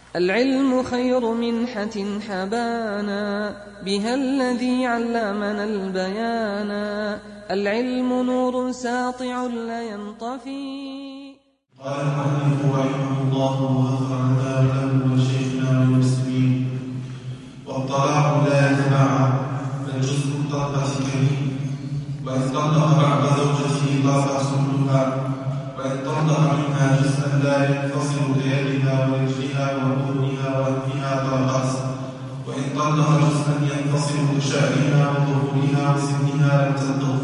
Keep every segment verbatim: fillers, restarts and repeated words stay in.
العلم خير منحة حبانا بها الذي علمنا البيانا، العلم نور ساطع لا ينطفي. قال المؤلف رحمه الله وغفر له وشيخنا والمسلمين: والطلاق لا يتبعض بل جزء الطلقة كريم، وإن طلق بعض زوجته طلق كلها، وإن طلق منها جزءا لا ينفصل بيدها ورجلها وأذنها وأنفها طلقت، وإن طلق جزءا ينفصل بشعرها وظهورها وسنها لم تلطف.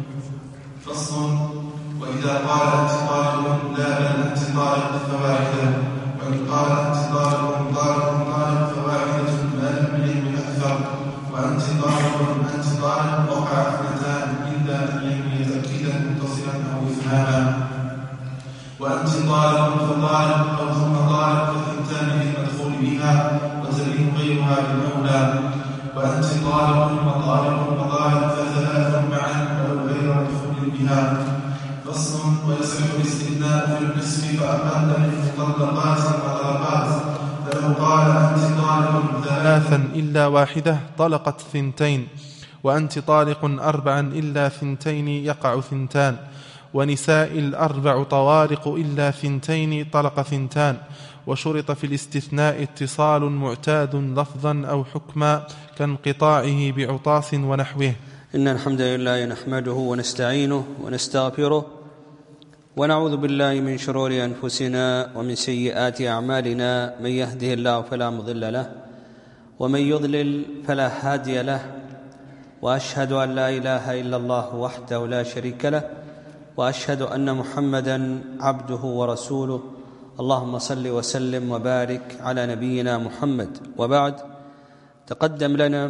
فصل: وإذا قال أنت طالق لا بل أنت طالق فواحدة، وإن قال أنت طالق طالق طالق فواحدة ما لم يلم أكثر، وأنت طالق أنت طالق وقع اثنتان إلا أن ينوي تأكيدا متصلا أو إفهاما، وأنت طالق فطالق أو ثم طالق فثنتان للمدخول بها وتبين غيرها بالأولى، وأنت طالق وطالق وطالق فثلاث معا ولو غير مدخول بها. فصل: ويصح الاستثناء في القسم فأقل من مطلقات وطلقات، فلو قال أنت طالق ثلاثا إلا واحدة طلقت ثنتين، وأنت طالق أربعا إلا ثنتين يقع ثنتان، ونساء الأربع طوارق إلا ثنتين طلق ثنتان. وشرط في الاستثناء اتصال معتاد لفظا أو حكما كانقطاعه بعطاس ونحوه. إن الحمد لله نحمده ونستعينه ونستغفره ونعوذ بالله من شرور أنفسنا ومن سيئات أعمالنا، من يهده الله فلا مضل له ومن يضلل فلا هادي له، وأشهد أن لا إله إلا الله وحده لا شريك له، وأشهد أن محمدا عبده ورسوله. اللهم صل وسلم وبارك على نبينا محمد. وبعد، تقدم لنا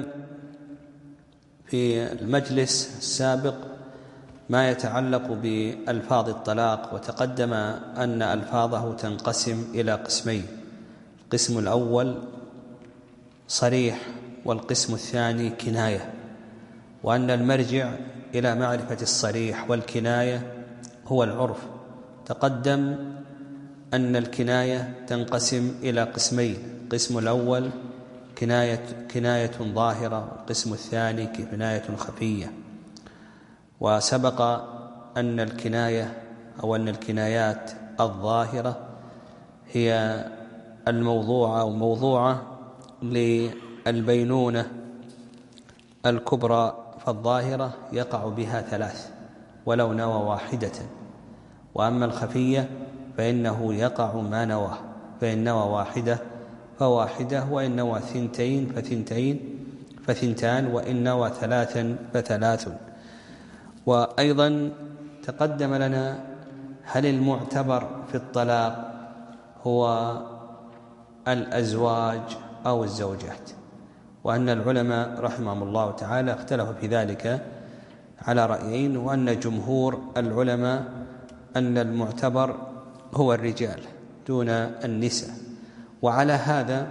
في المجلس السابق ما يتعلق بألفاظ الطلاق، وتقدم أن ألفاظه تنقسم إلى قسمين: القسم الأول صريح، والقسم الثاني كناية، وأن المرجع إلى معرفة الصريح والكناية هو العرف. تقدم أن الكناية تنقسم إلى قسمين: القسم الأول كناية, كناية ظاهرة، والقسم الثاني كناية خفية. وسبق أن الكناية أو أن الكنايات الظاهرة هي الموضوعة أو موضوعة للبينونة الكبرى، فالظاهرة يقع بها ثلاث ولو نوى واحدة، وأما الخفية فإنه يقع ما نواه، فإن نوى واحدة فواحدة، وإن نوى ثنتين فثنتين فثنتان، وإن نوى ثلاثا فثلاث. وأيضا تقدم لنا هل المعتبر في الطلاق هو الأزواج أو الزوجات، وأن العلماء رحمهم الله تعالى اختلفوا في ذلك على رأيين، وأن جمهور العلماء أن المعتبر هو الرجال دون النساء. وعلى هذا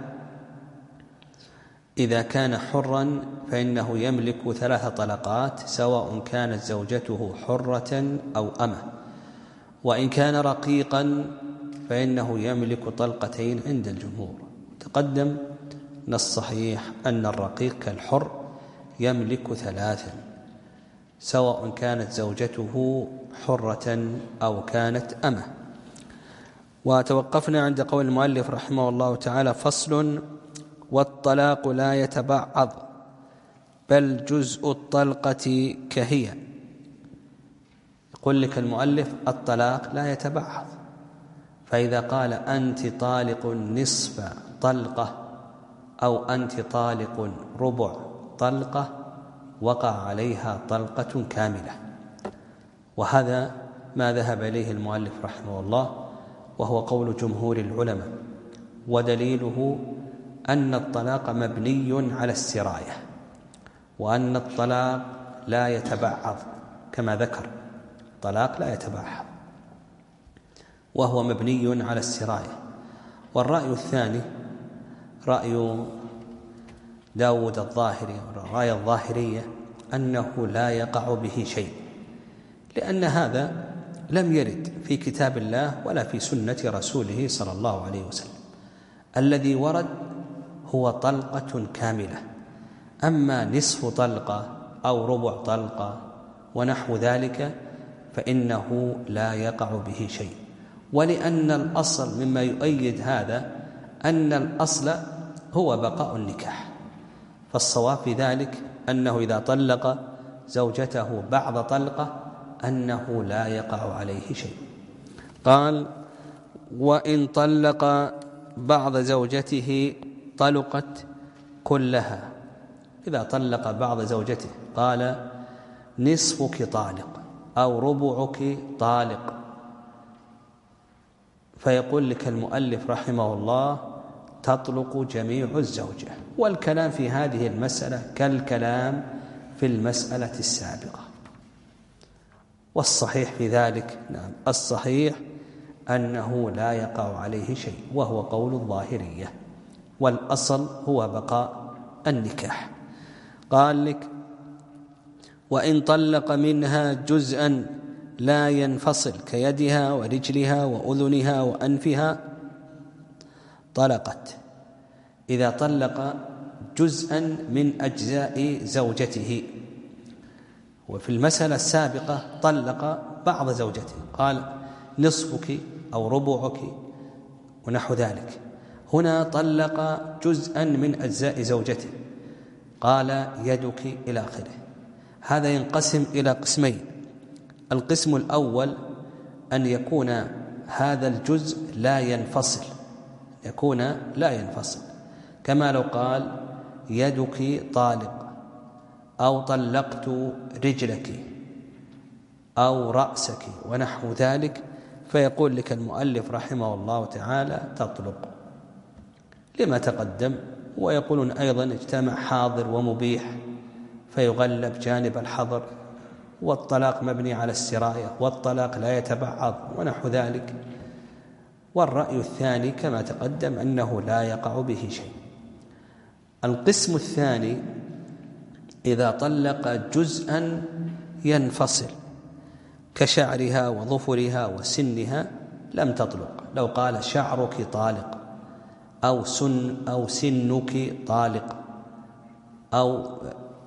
إذا كان حرا فإنه يملك ثلاث طلقات، سواء كانت زوجته حرة أو أمة، وإن كان رقيقا فإنه يملك طلقتين عند الجمهور. تقدم أن الصحيح أن الرقيق كالحر يملك ثلاثا، سواء كانت زوجته حرة أو كانت أمة. وتوقفنا عند قول المؤلف رحمه الله تعالى: فصل: والطلاق لا يتبعض بل جزء الطلقة كهي. يقول لك المؤلف الطلاق لا يتبعض، فإذا قال أنت طالق نصف طلقة أو أنت طالق ربع طلقة وقع عليها طلقة كاملة، وهذا ما ذهب إليه المؤلف رحمه الله، وهو قول جمهور العلماء. ودليله أن الطلاق مبني على السراية، وأن الطلاق لا يتبعض كما ذكر، الطلاق لا يتبعض وهو مبني على السراية. والرأي الثاني رأي داود الظاهري والرأي الظاهرية أنه لا يقع به شيء، لأن هذا لم يرد في كتاب الله ولا في سنة رسوله صلى الله عليه وسلم. الذي ورد هو طلقة كاملة. أما نصف طلقة أو ربع طلقة ونحو ذلك فإنه لا يقع به شيء، ولأن الأصل مما يؤيد هذا أن الأصل هو بقاء النكاح، فالصواب في ذلك أنه إذا طلق زوجته بعض طلقة أنه لا يقع عليه شيء. قال: وإن طلق بعض زوجته طلقت كلها. إذا طلق بعض زوجته قال: نصفك طالق أو ربعك طالق، فيقول لك المؤلف رحمه الله: تطلق جميع الزوجة. والكلام في هذه المسألة كالكلام في المسألة السابقة. والصحيح في ذلك نعم الصحيح أنه لا يقع عليه شيء، وهو قول الظاهرية، والأصل هو بقاء النكاح. قال لك: وإن طلق منها جزءا لا ينفصل كيدها ورجلها وأذنها وأنفها طلقت. إذا طلق جزءا من أجزاء زوجته، وفي المسألة السابقة طلق بعض زوجته قال: نصفك أو ربعك ونحو ذلك. هنا طلق جزءا من أجزاء زوجته قال: يدك إلى آخره. هذا ينقسم إلى قسمين: القسم الأول أن يكون هذا الجزء لا ينفصل، يكون لا ينفصل، كما لو قال: يدك طالق، أو طلقت رجلك، أو رأسك ونحو ذلك، فيقول لك المؤلف رحمه الله تعالى: تطلق لما تقدم. ويقولون أيضا: اجتمع حاضر ومبيح فيغلب جانب الحظر، والطلاق مبني على السراية، والطلاق لا يتبعض ونحو ذلك. والرأي الثاني كما تقدم أنه لا يقع به شيء. القسم الثاني إذا طلق جزءا ينفصل كشعرها وظفرها وسنها لم تطلق. لو قال: شعرك طالق، أو سن أو سنك طالق، أو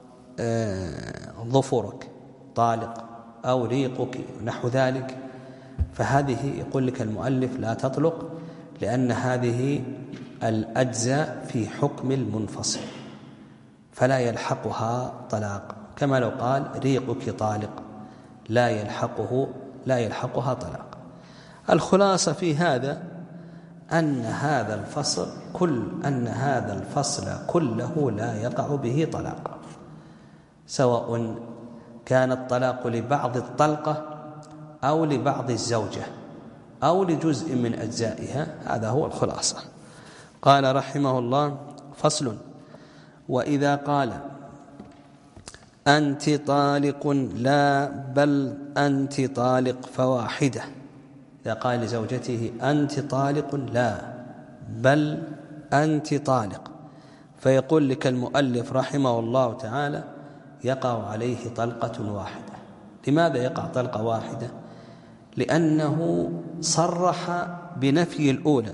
ظفرك طالق، أو ريقك نحو ذلك، فهذه يقول لك المؤلف لا تطلق، لأن هذه الأجزاء في حكم المنفصل فلا يلحقها طلاق، كما لو قال: ريقك طالق لا يلحقه لا يلحقها طلاق. الخلاصة في هذا أن هذا الفصل كل أن هذا الفصل كله لا يقع به طلاق، سواء كان الطلاق لبعض الطلقة أو لبعض الزوجة أو لجزء من أجزائها. هذا هو الخلاصة. قال رحمه الله: فصل: وإذا قال: أنت طالق لا بل أنت طالق فواحدة. إذا قال لزوجته: أنت طالق لا بل أنت طالق، فيقول لك المؤلف رحمه الله تعالى: يقع عليه طلقة واحدة. لماذا يقع طلقة واحدة؟ لأنه صرح بنفي الأولى،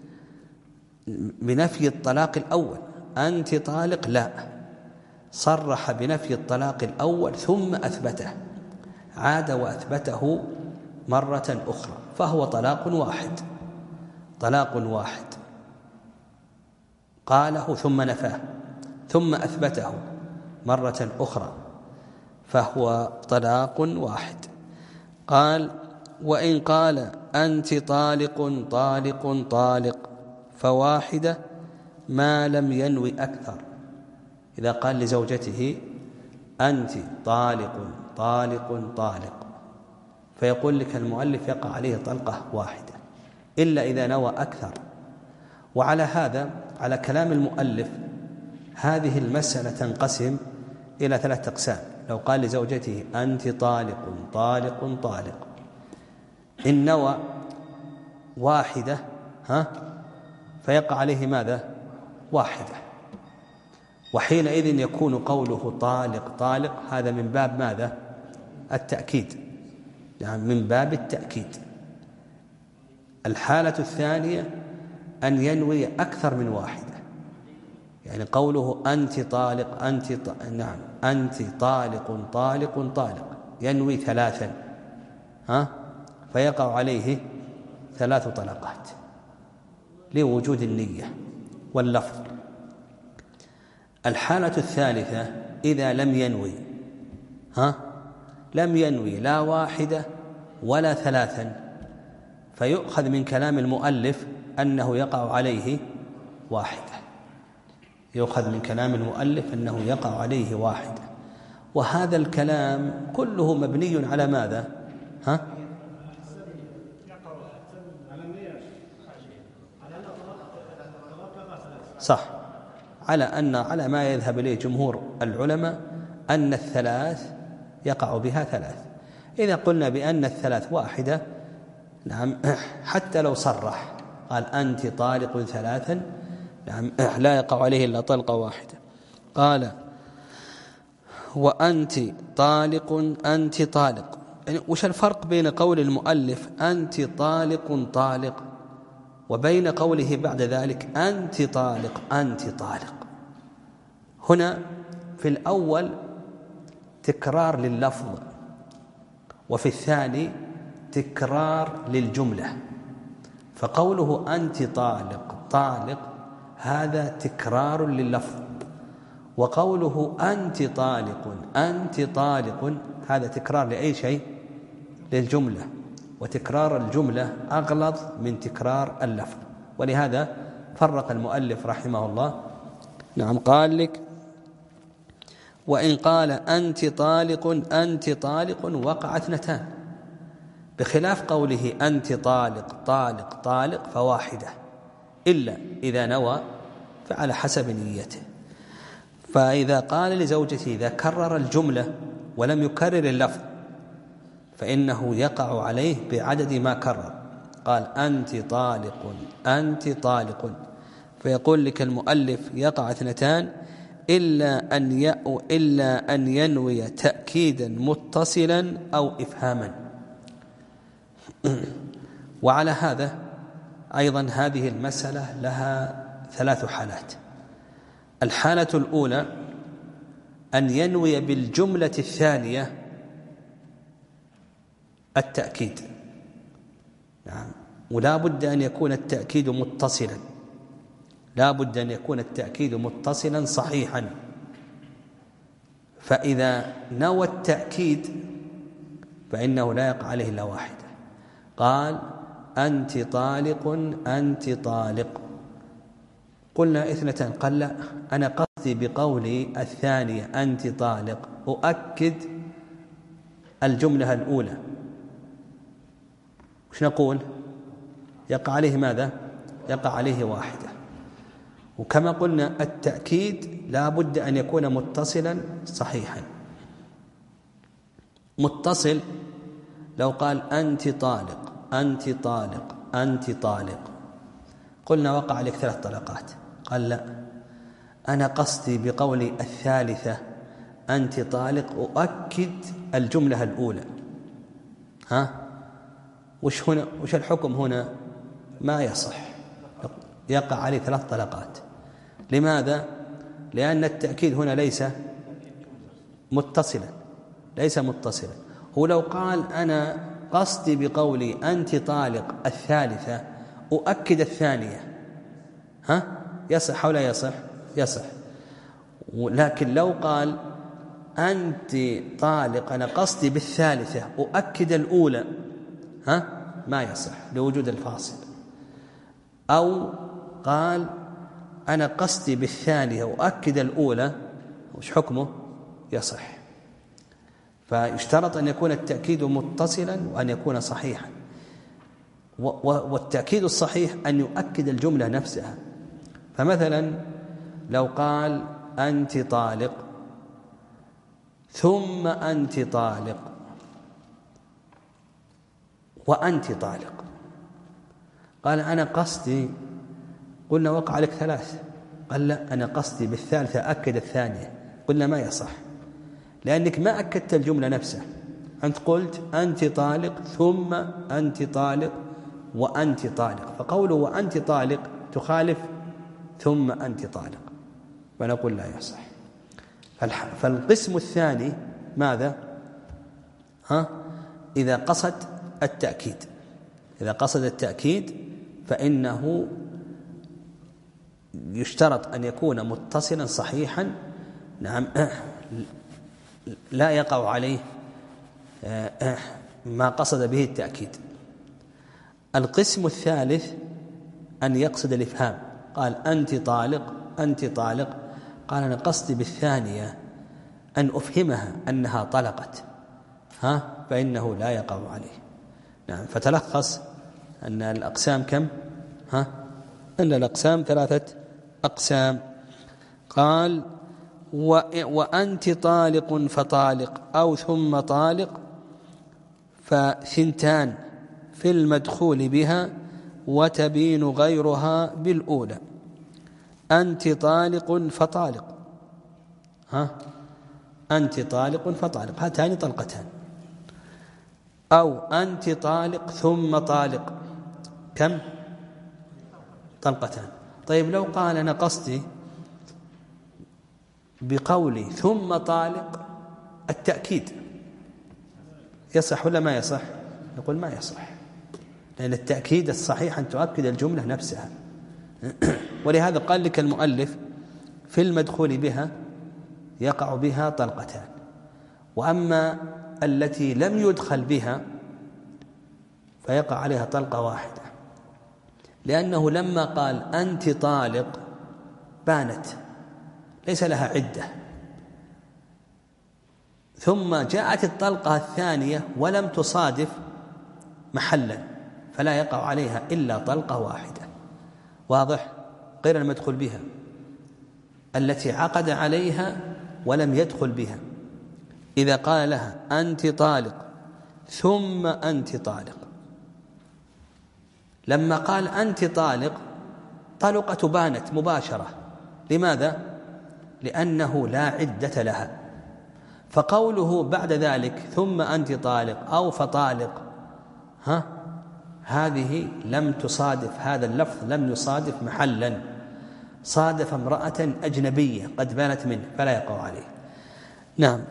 بنفي الطلاق الأول. أنت طالق لا، صرح بنفي الطلاق الأول ثم أثبته، عاد وأثبته مرة أخرى، فهو طلاق واحد، طلاق واحد قاله ثم نفاه ثم أثبته مرة أخرى، فهو طلاق واحد. قال: وإن قال: أنت طالق طالق طالق فواحدة ما لم ينوي أكثر. إذا قال لزوجته: أنت طالق طالق طالق، فيقول لك المؤلف: يقع عليه طلقة واحدة إلا إذا نوى أكثر. وعلى هذا، على كلام المؤلف، هذه المسألة تنقسم إلى ثلاثة أقسام. لو قال لزوجته: أنت طالق طالق طالق، إن نوى واحدة ها فيقع عليه ماذا؟ واحدة. وحينئذ يكون قوله طالق طالق هذا من باب ماذا؟ التأكيد، يعني من باب التأكيد. الحالة الثانية أن ينوي أكثر من واحدة. يعني قوله أنت طالق أنت ط... نعم أنت طالق طالق طالق ينوي ثلاثا، ها فيقع عليه ثلاث طلقات لوجود النية واللفظ. الحالة الثالثة إذا لم ينوي ها لم ينوي لا واحدة ولا ثلاثا، فيؤخذ من كلام المؤلف أنه يقع عليه واحدة، يؤخذ من كلام المؤلف أنه يقع عليه واحدة. وهذا الكلام كله مبني على ماذا؟ ها؟ صح، على أن على ما يذهب إليه جمهور العلماء أن الثلاث يقع بها ثلاث. إذا قلنا بأن الثلاث واحدة، نعم، حتى لو صرح قال أنت طالق ثلاثا، نعم، لا يقع عليه إلا طلقة واحدة. قال وأنت طالق أنت طالق، يعني وش الفرق بين قول المؤلف أنت طالق طالق وبين قوله بعد ذلك أنت طالق أنت طالق؟ هنا في الأول تكرار لللفظ، وفي الثاني تكرار للجملة. فقوله أنت طالق طالق هذا تكرار لللفظ، وقوله أنت طالق أنت طالق هذا تكرار لأي شيء؟ للجملة، وتكرار الجملة أغلظ من تكرار اللفظ. ولهذا فرق المؤلف رحمه الله، نعم، قال لك وإن قال أنت طالق أنت طالق وقع اثنتان، بخلاف قوله أنت طالق طالق طالق فواحدة، إلا إذا نوى فعلى حسب نيته. فإذا قال لزوجته إذا كرر الجملة ولم يكرر اللفظ فإنه يقع عليه بعدد ما كرر. قال أنت طالق أنت طالق، فيقول لك المؤلف يقع اثنتان إلا أن يأو إلا أن ينوي تأكيدا متصلا أو إفهاما. وعلى هذا أيضا هذه المسألة لها ثلاث حالات. الحالة الأولى أن ينوي بالجملة الثانية التأكيد، نعم، ولا بد أن يكون التأكيد متصلا، لا بد أن يكون التأكيد متصلا صحيحا. فإذا نوى التأكيد فإنه لا يقع عليه إلا واحدة. قال أنت طالق أنت طالق، قلنا اثنتان، قال لا، أنا قصدي بقولي الثانية أنت طالق أؤكد الجملة الأولى. وش نقول؟ يقع عليه ماذا؟ يقع عليه واحدة. وكما قلنا التأكيد لا بد أن يكون متصلا صحيحا. متصل لو قال أنت طالق أنت طالق أنت طالق، قلنا وقع عليك ثلاث طلقات. قال لا، أنا قصدي بقولي الثالثة أنت طالق أؤكد الجملة الأولى. ها وش هنا؟ وش الحكم هنا؟ ما يصح، يقع عليه ثلاث طلقات. لماذا؟ لأن التأكيد هنا ليس متصلا، ليس متصلا. هو لو قال أنا قصدي بقولي أنت طالق الثالثة أؤكد الثانية، ها يصح أو لا يصح؟ يصح. لكن لو قال أنت طالق أنا قصدي بالثالثة أؤكد الأولى، ها ما يصح لوجود الفاصل. أو قال أنا قصدي بالثانية أؤكد الأولى، وش حكمه؟ يصح. فيشترط أن يكون التأكيد متصلا وأن يكون صحيحا. والتأكيد الصحيح أن يؤكد الجملة نفسها. فمثلا لو قال أنت طالق ثم أنت طالق وأنت طالق، قال أنا قصدي، قلنا وقع عليك ثلاث، قال لا، أنا قصدي بالثالثة أكد الثانية، قلنا ما يصح، لأنك ما أكدت الجملة نفسها. أنت قلت أنت طالق ثم أنت طالق وأنت طالق، فقوله وأنت طالق تخالف ثم أنت طالق، ونقول لا يصح. فالقسم الثاني ماذا؟ ها؟ إذا قصد التأكيد، إذا قصد التأكيد فإنه يشترط أن يكون متصلا صحيحا، نعم، لا يقع عليه ما قصد به التأكيد. القسم الثالث أن يقصد الإفهام، قال أنت طالق أنت طالق، قال أنا قصدي بالثانية أن أفهمها أنها طلقت، ها، فإنه لا يقع عليه. نعم، فتلخص أن الأقسام كم؟ ها، أن الأقسام ثلاثة أقسام. قال وأنت طالق فطالق أو ثم طالق فثنتان في المدخول بها وتبين غيرها بالأولى. أنت طالق فطالق، ها، أنت طالق فطالق، هاتان طلقتان. أو أنت طالق ثم طالق، كم؟ طلقتان. طيب لو قال أنا قصدي بقولي ثم طالق التأكيد، يصح ولا ما يصح؟ نقول ما يصح، لأن التأكيد الصحيح أن تؤكد الجملة نفسها. ولهذا قال لك المؤلف في المدخول بها يقع بها طلقتان، وأما التي لم يدخل بها فيقع عليها طلقة واحدة، لأنه لما قال أنت طالق بانت ليس لها عدة، ثم جاءت الطلقة الثانية ولم تصادف محلا فلا يقع عليها إلا طلقة واحدة، واضح؟ غير المدخل بها التي عقد عليها ولم يدخل بها. إذا قال لها أنت طالق ثم أنت طالق، لما قال أنت طالق طلقة بانت مباشرة. لماذا؟ لأنه لا عدة لها. فقوله بعد ذلك ثم أنت طالق أو فطالق، ها، هذه لم تصادف، هذا اللفظ لم يصادف محلا، صادف امرأة أجنبية قد بانت منه فلا يقع عليه. نعم،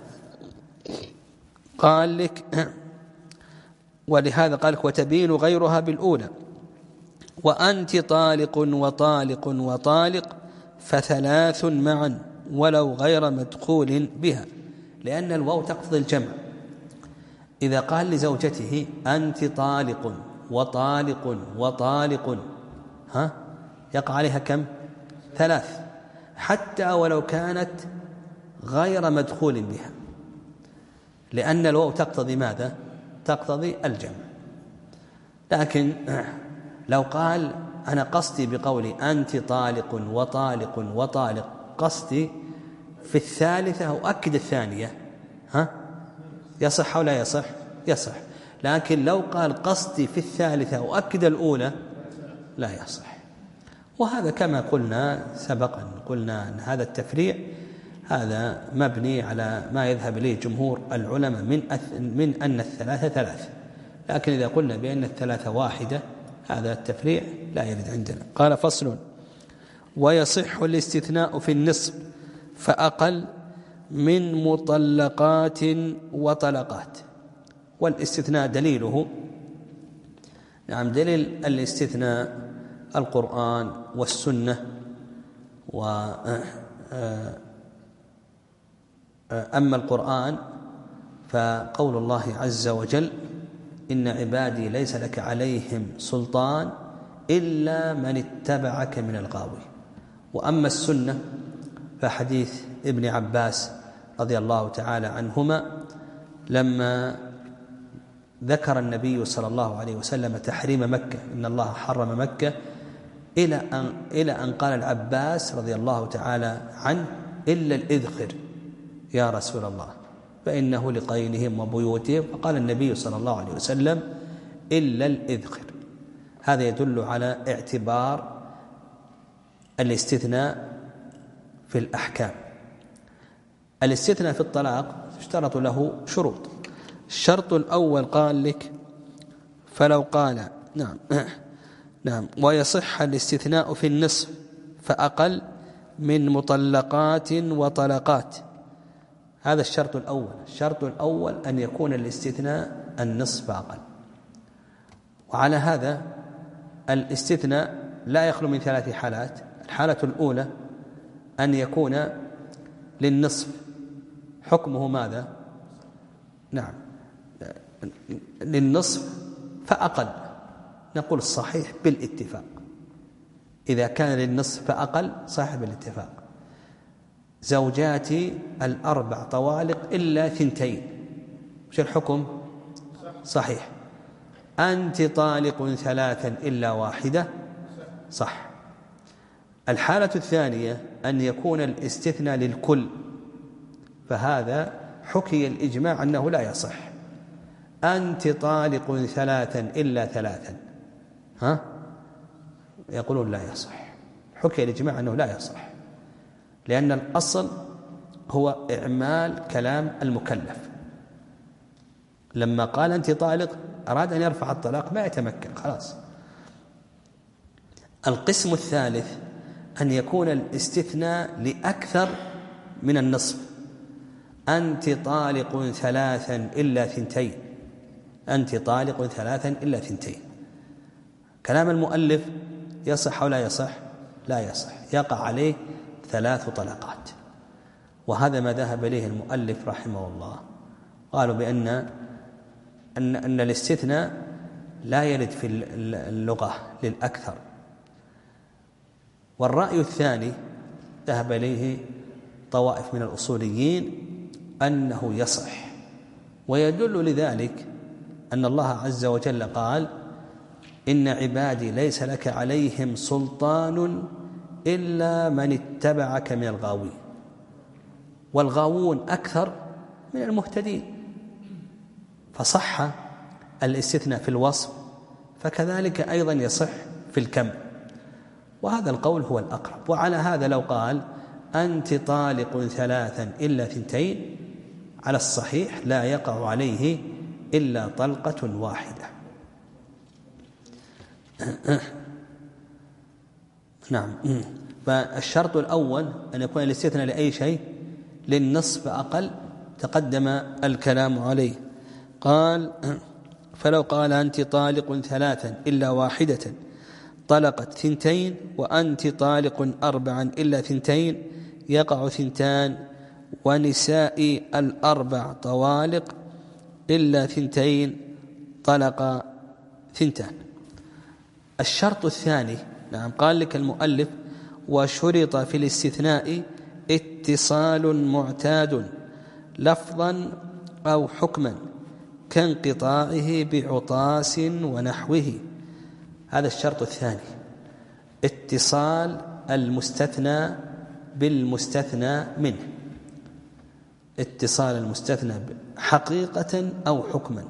قال لك ولهذا قال لك وتبين غيرها بالأولى. وأنت طالق وطالق وطالق فثلاث معا ولو غير مدخول بها، لأن الواو تقتضي الجمع. إذا قال لزوجته أنت طالق وطالق وطالق، ها، يقع عليها كم؟ ثلاث، حتى ولو كانت غير مدخول بها، لأن الواو تقتضي ماذا؟ تقتضي الجمع. لكن لو قال أنا قصدي بقولي أنت طالق وطالق وطالق قصدي في الثالثة أؤكد الثانية، ها، يصح أو لا يصح؟ يصح. لكن لو قال قصدي في الثالثة أؤكد الأولى لا يصح. وهذا كما قلنا سبقا، قلنا أن هذا التفريع هذا مبني على ما يذهب إليه جمهور العلماء من من أن الثلاثة ثلاثة، لكن إذا قلنا بأن الثلاثة واحدة هذا التفريع لا يرد عندنا. قال فصل ويصح الاستثناء في النصف فأقل من مطلقات وطلقات. والاستثناء دليله، نعم، دليل الاستثناء القرآن والسنة. وأما القرآن فقول الله عز وجل إن عبادي ليس لك عليهم سلطان إلا من اتبعك من الغاوي. وأما السنة فحديث ابن عباس رضي الله تعالى عنهما لما ذكر النبي صلى الله عليه وسلم تحريم مكة، إن الله حرم مكة، إلى أن, إلى أن قال العباس رضي الله تعالى عنه إلا الإذخر يا رسول الله فإنه لقينهم وبيوتهم، فقال النبي صلى الله عليه وسلم إلا الإذخر. هذا يدل على اعتبار الاستثناء في الأحكام. الاستثناء في الطلاق اشترط له شروط. الشرط الأول قال لك فلو قال، نعم، نعم. ويصح الاستثناء في النصف فأقل من مطلقات وطلقات. هذا الشرط الأول. الشرط الأول أن يكون الاستثناء النصف فأقل. وعلى هذا الاستثناء لا يخلو من ثلاث حالات. الحالة الأولى أن يكون للنصف حكمه ماذا؟ نعم، للنصف فأقل، نقول الصحيح بالاتفاق. إذا كان للنصف فأقل صحيح بالاتفاق. زوجاتي الأربع طوالق إلا ثنتين، وش الحكم؟ صحيح. أنت طالق ثلاثا إلا واحدة، صح. الحالة الثانية أن يكون الاستثناء للكل، فهذا حكي الإجماع أنه لا يصح. أنت طالق ثلاثا إلا ثلاثا، ها؟ يقولون لا يصح. حكي الإجماع أنه لا يصح، لأن الأصل هو إعمال كلام المكلف. لما قال أنت طالق أراد أن يرفع الطلاق ما يتمكن، خلاص. القسم الثالث أن يكون الاستثناء لأكثر من النصف. أنت طالق ثلاثا إلا ثنتين، أنت طالق ثلاثا إلا ثنتين. كلام المؤلف يصح أو لا يصح؟ لا يصح، يقع عليه ثلاث طلقات. وهذا ما ذهب إليه المؤلف رحمه الله. قالوا بأن أن, أن الاستثناء لا يرد في اللغة للأكثر. والرأي الثاني ذهب إليه طوائف من الأصوليين أنه يصح، ويدل لذلك أن الله عز وجل قال: إن عبادي ليس لك عليهم سلطان إلا من اتبعك من الغاوين. والغاوون أكثر من المهتدين، فصح الاستثناء في الوصف، فكذلك أيضا يصح في الكم. وهذا القول هو الأقرب. وعلى هذا لو قال أنت طالق ثلاثا إلا ثنتين، على الصحيح لا يقع عليه إلا طلقة واحدة. نعم. فالشرط الأول أن يكون الاستثناء لأي شيء للنصف أقل، تقدم الكلام عليه. قال: فلو قال أنت طالق ثلاثا إلا واحدة طلقت ثنتين، وأنت طالق أربعا إلا ثنتين، يقع ثنتان. ونساء الأربع طوالق إلا ثنتين، طلق ثنتان. الشرط الثاني، نعم، قال لك المؤلف: وشرط في الاستثناء اتصال معتاد لفظا أو حكما كانقطاعه بعطاس ونحوه. هذا الشرط الثاني، اتصال المستثنى بالمستثنى منه، اتصال المستثنى حقيقة أو حكما.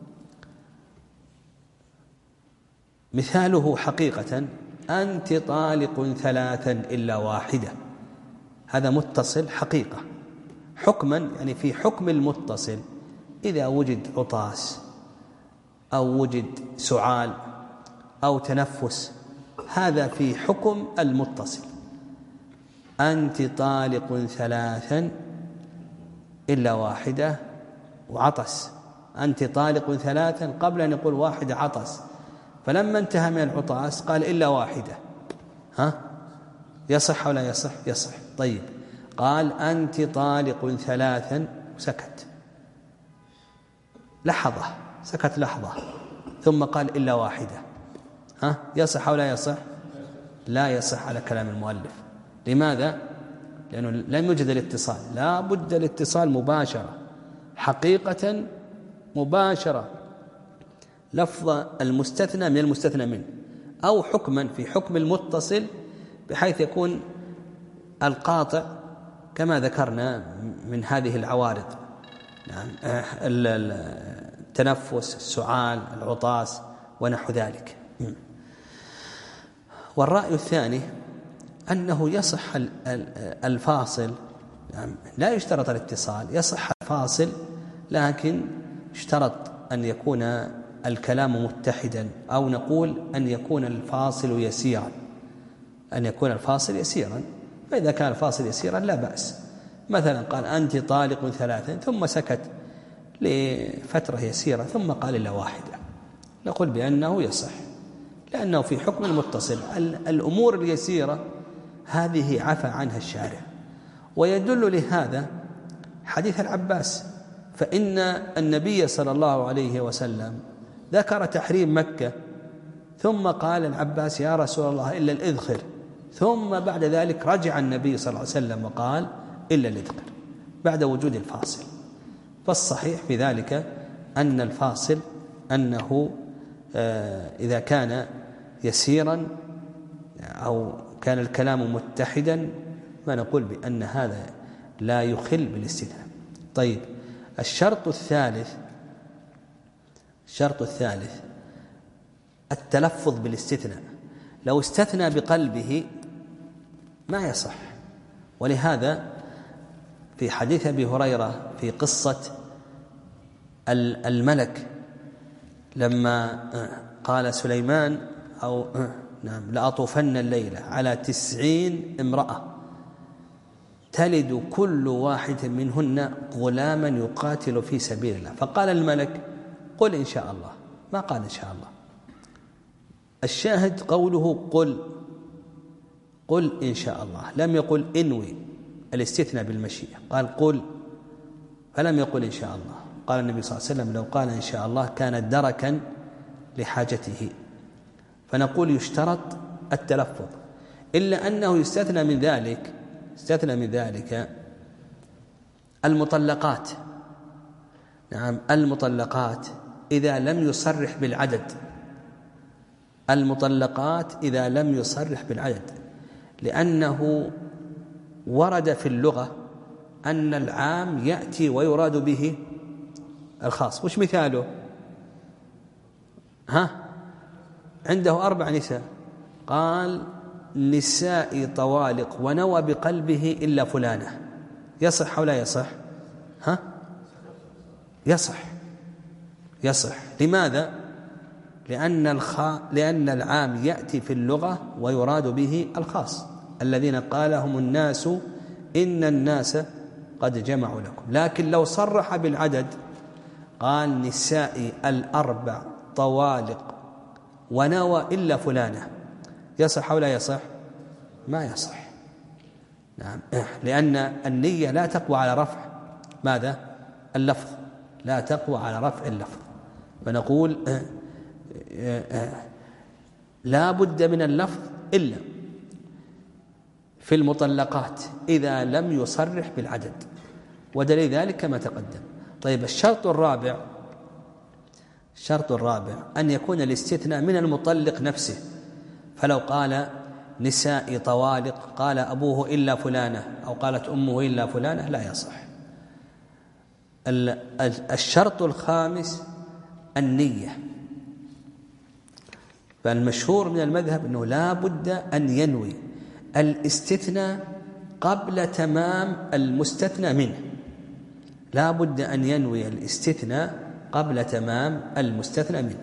مثاله حقيقة: أنت طالق ثلاثا إلا واحدة، هذا متصل حقيقة. حكما يعني في حكم المتصل إذا وجد عطاس أو وجد سعال أو تنفس، هذا في حكم المتصل. أنت طالق ثلاثا إلا واحدة وعطس، أنت طالق ثلاثا قبل أن يقول واحدة عطس، فلما انتهى من العطاس قال إلا واحدة، ها يصح ولا يصح؟ يصح. طيب، قال أنت طالق ثلاثا وسكت لحظة، سكت لحظة، ثم قال إلا واحدة، ها يصح ولا يصح؟ لا يصح على كلام المؤلف. لماذا؟ لأنه لم يوجد الاتصال. لا بد الاتصال مباشرة، حقيقة مباشرة، لفظ المستثنى من المستثنى منه، أو حكما في حكم المتصل بحيث يكون القاطع كما ذكرنا من هذه العوارض، يعني التنفس، السعال، العطاس ونحو ذلك. والرأي الثاني أنه يصح الفاصل، يعني لا يشترط الاتصال، يصح الفاصل، لكن اشترط أن يكون الكلام متحدا، أو نقول أن يكون الفاصل يسيرا، أن يكون الفاصل يسيرا. فإذا كان الفاصل يسيرا لا بأس. مثلا قال أنت طالق ثلاثا ثم سكت لفترة يسيرة ثم قال إلا واحدة، نقول بأنه يصح، لأنه في حكم المتصل. الأمور اليسيرة هذه عفى عنها الشارع. ويدل لهذا حديث العباس، فإن النبي صلى الله عليه وسلم ذكر تحريم مكة ثم قال العباس يا رسول الله إلا الإذخر، ثم بعد ذلك رجع النبي صلى الله عليه وسلم وقال إلا الإذخر بعد وجود الفاصل. فالصحيح في ذلك أن الفاصل أنه إذا كان يسيرا أو كان الكلام متحدا فنقول بأن هذا لا يخل بالاستثناء. طيب، الشرط الثالث الشرط الثالث التلفظ بالاستثناء. لو استثنى بقلبه ما يصح. ولهذا في حديث أبي هريرة في قصة الملك لما قال سليمان أو نعم لأطوفن الليلة على تسعين امرأة تلد كل واحد منهن غلاما يقاتل في سبيل الله، فقال الملك قل إن شاء الله، ما قال إن شاء الله. الشاهد قوله قل قل إن شاء الله، لم يقل انوي الاستثناء بالمشيئة، قال قل، فلم يقل إن شاء الله. قال النبي صلى الله عليه وسلم لو قال إن شاء الله كان دركا لحاجته. فنقول يشترط التلفظ، إلا أنه يستثنى من ذلك استثنى من ذلك المطلقات. نعم، المطلقات إذا لم يصرح بالعدد، المطلقات إذا لم يصرح بالعدد، لأنه ورد في اللغة أن العام يأتي ويراد به الخاص. وش مثاله؟ ها عنده أربع نساء، قال نساء طوالق ونوى بقلبه إلا فلانة، يصح أو لا يصح؟ ها يصح يصح لماذا؟ لأن, الخا... لأن العام يأتي في اللغة ويراد به الخاص، الذين قالهم الناس إن الناس قد جمعوا لكم. لكن لو صرح بالعدد قال نساء الأربع طوالق ونوى إلا فلانة، يصح أو لا يصح؟ ما يصح. نعم، لأن النية لا تقوى على رفع ماذا؟ اللفظ، لا تقوى على رفع اللفظ. فنقول لا بد من اللفظ إلا في المطلقات إذا لم يصرح بالعدد، ودليل ذلك كما تقدم. طيب، الشرط الرابع الشرط الرابع أن يكون الاستثناء من المطلق نفسه. فلو قال نساء طوالق قال أبوه إلا فلانة أو قالت أمه إلا فلانة لا يصح. الشرط الخامس النية. فالمشهور من المذهب أنه لا بد أن ينوي الاستثناء قبل تمام المستثنى منه، لا بد أن ينوي الاستثناء قبل تمام المستثنى منه.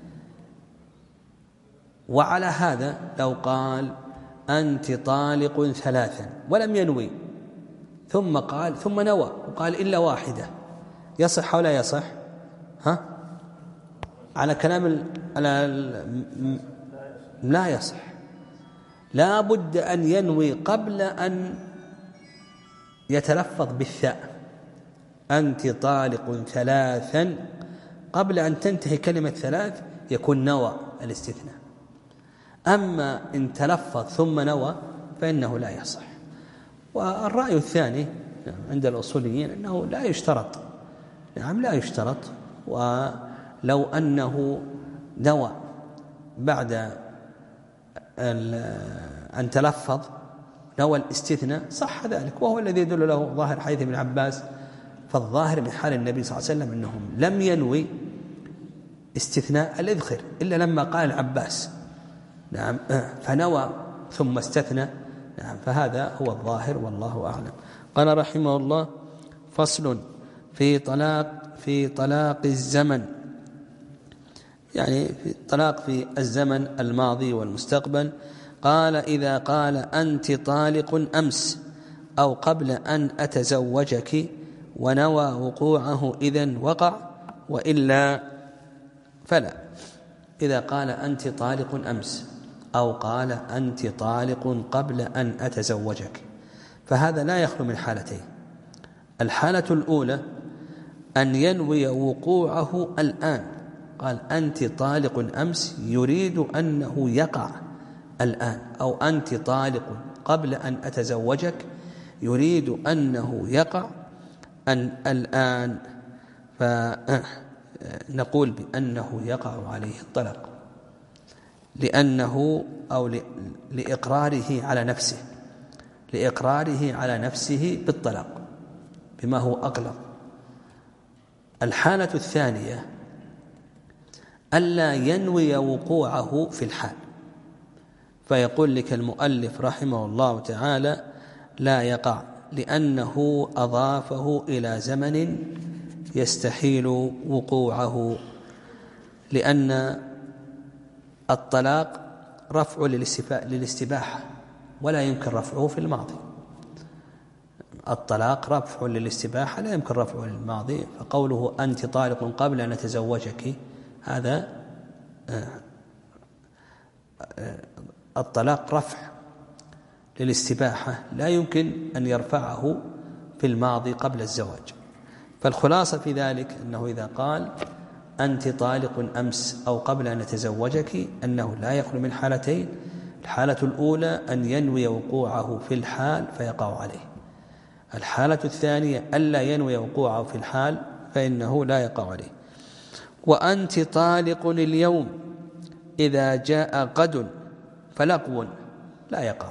وعلى هذا لو قال أنت طالق ثلاثا ولم ينوي ثم قال ثم نوى وقال إلا واحدة، يصح أو لا يصح؟ ها على كلام ال... على ال... لا يصح. لا بد أن ينوي قبل أن يتلفظ بالثاء، أنت طالق ثلاثا، قبل أن تنتهي كلمة ثلاث يكون نوى الاستثناء. أما إن تلفظ ثم نوى فإنه لا يصح. والرأي الثاني عند الأصوليين أنه لا يشترط، نعم لا يشترط. ولو أنه نوى بعد أن تلفظ نوى الاستثناء صح ذلك، وهو الذي يدل له ظاهر حديث ابن عباس. فالظاهر من حال النبي صلى الله عليه وسلم أنهم لم ينوي استثناء الإذخر إلا لما قال العباس نعم فنوى ثم استثنى، نعم فهذا هو الظاهر والله أعلم. قال رحمه الله: فصل في طلاق في طلاق الزمن. يعني في الطلاق في الزمن الماضي والمستقبل. قال إذا قال أنت طالق أمس أو قبل أن أتزوجك ونوى وقوعه إذن وقع وإلا فلا. إذا قال أنت طالق أمس أو قال أنت طالق قبل أن أتزوجك فهذا لا يخلو من حالتين. الحالة الأولى أن ينوي وقوعه الآن، قال أنت طالق أمس يريد أنه يقع الآن، أو أنت طالق قبل أن أتزوجك يريد أنه يقع أن الآن، فنقول بأنه يقع عليه الطلاق لأنه أو لإقراره على نفسه لإقراره على نفسه بالطلاق بما هو أغلظ. الحالة الثانية ألا ينوي وقوعه في الحال، فيقول لك المؤلف رحمه الله تعالى لا يقع لأنه أضافه إلى زمن يستحيل وقوعه، لأن الطلاق رفع للاستباحة ولا يمكن رفعه في الماضي. الطلاق رفع للاستباحة لا يمكن رفعه للماضي، فقوله أنت طالق قبل أن أتزوجك هذا الطلاق رفع للاستباحة لا يمكن أن يرفعه في الماضي قبل الزواج. فالخلاصة في ذلك أنه إذا قال أنت طالق أمس أو قبل أن أتزوجك أنه لا يخلو من حالتين. الحالة الأولى أن ينوي وقوعه في الحال فيقع عليه. الحالة الثانية ألا ينوي وقوعه في الحال فإنه لا يقع عليه. وأنت طالق اليوم إذا جاء غد فلغو لا يقع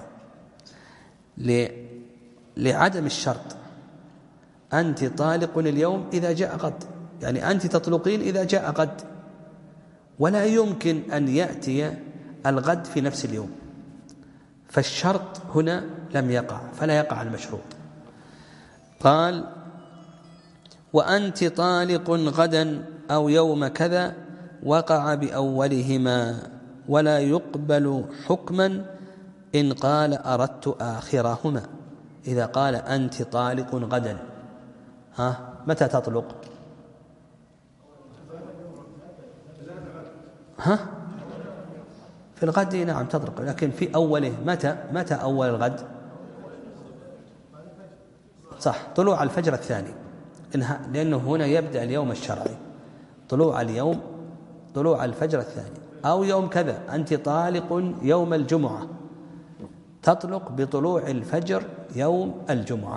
لعدم الشرط. أنت طالق اليوم إذا جاء غد، يعني أنت تطلقين إذا جاء غد، ولا يمكن أن يأتي الغد في نفس اليوم، فالشرط هنا لم يقع فلا يقع المشروط. قال وأنت طالق غدا أو يوم كذا وقع بأولهما ولا يقبل حكما إن قال أردت آخرهما. إذا قال أنت طالق غدا، ها متى تطلق؟ ها في الغد نعم تطلق، لكن في أوله متى متى أول الغد؟ صح، طلوع الفجر الثاني، لأنه هنا يبدأ اليوم الشرعي. طلوع اليوم طلوع الفجر الثاني أو يوم كذا. أنت طالق يوم الجمعة، تطلق بطلوع الفجر يوم الجمعة.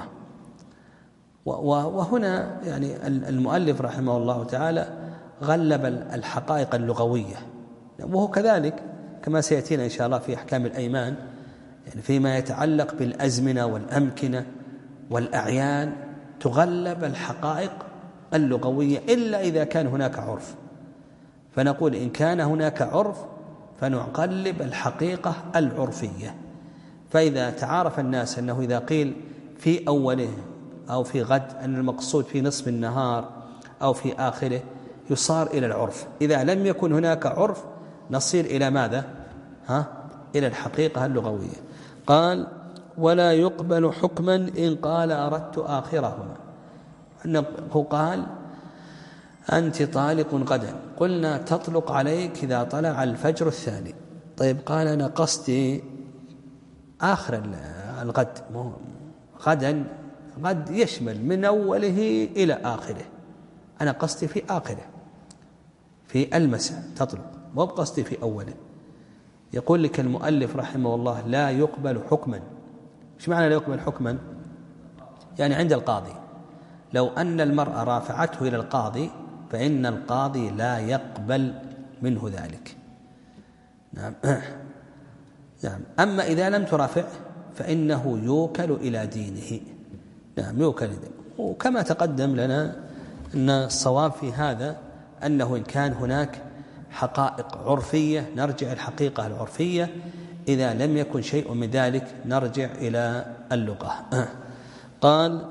وهنا يعني المؤلف رحمه الله تعالى غلب الحقائق اللغوية، وهو كذلك كما سيأتينا إن شاء الله في أحكام الأيمان، يعني فيما يتعلق بالأزمنة والأمكنة والأعيان تغلب الحقائق اللغوية إلا إذا كان هناك عرف. فنقول إن كان هناك عرف فنقلب الحقيقة العرفية. فإذا تعارف الناس أنه إذا قيل في أوله أو في غد أن المقصود في نصف النهار أو في آخره يصار إلى العرف. إذا لم يكن هناك عرف نصير إلى ماذا؟ ها؟ إلى الحقيقة اللغوية. قال ولا يقبل حكما إن قال أردت آخرهما. أنه قال أنت طالق غدا، قلنا تطلق عليك إذا طلع الفجر الثاني. طيب قال أنا قصدي آخر الغد، غدا غد يشمل من أوله إلى آخره، أنا قصدي في آخره في المساء تطلق، مو بقصدي في أوله. يقول لك المؤلف رحمه الله لا يقبل حكما. إيش معنى لا يقبل حكما؟ يعني عند القاضي لو أن المرأة رافعته إلى القاضي فإن القاضي لا يقبل منه ذلك. نعم. نعم. أما إذا لم ترافع فإنه يوكل إلى دينه. نعم يوكل إلى دينه. وكما تقدم لنا أن الصواب في هذا أنه إن كان هناك حقائق عرفية نرجع الحقيقة العرفية، إذا لم يكن شيء من ذلك نرجع إلى اللغة. قال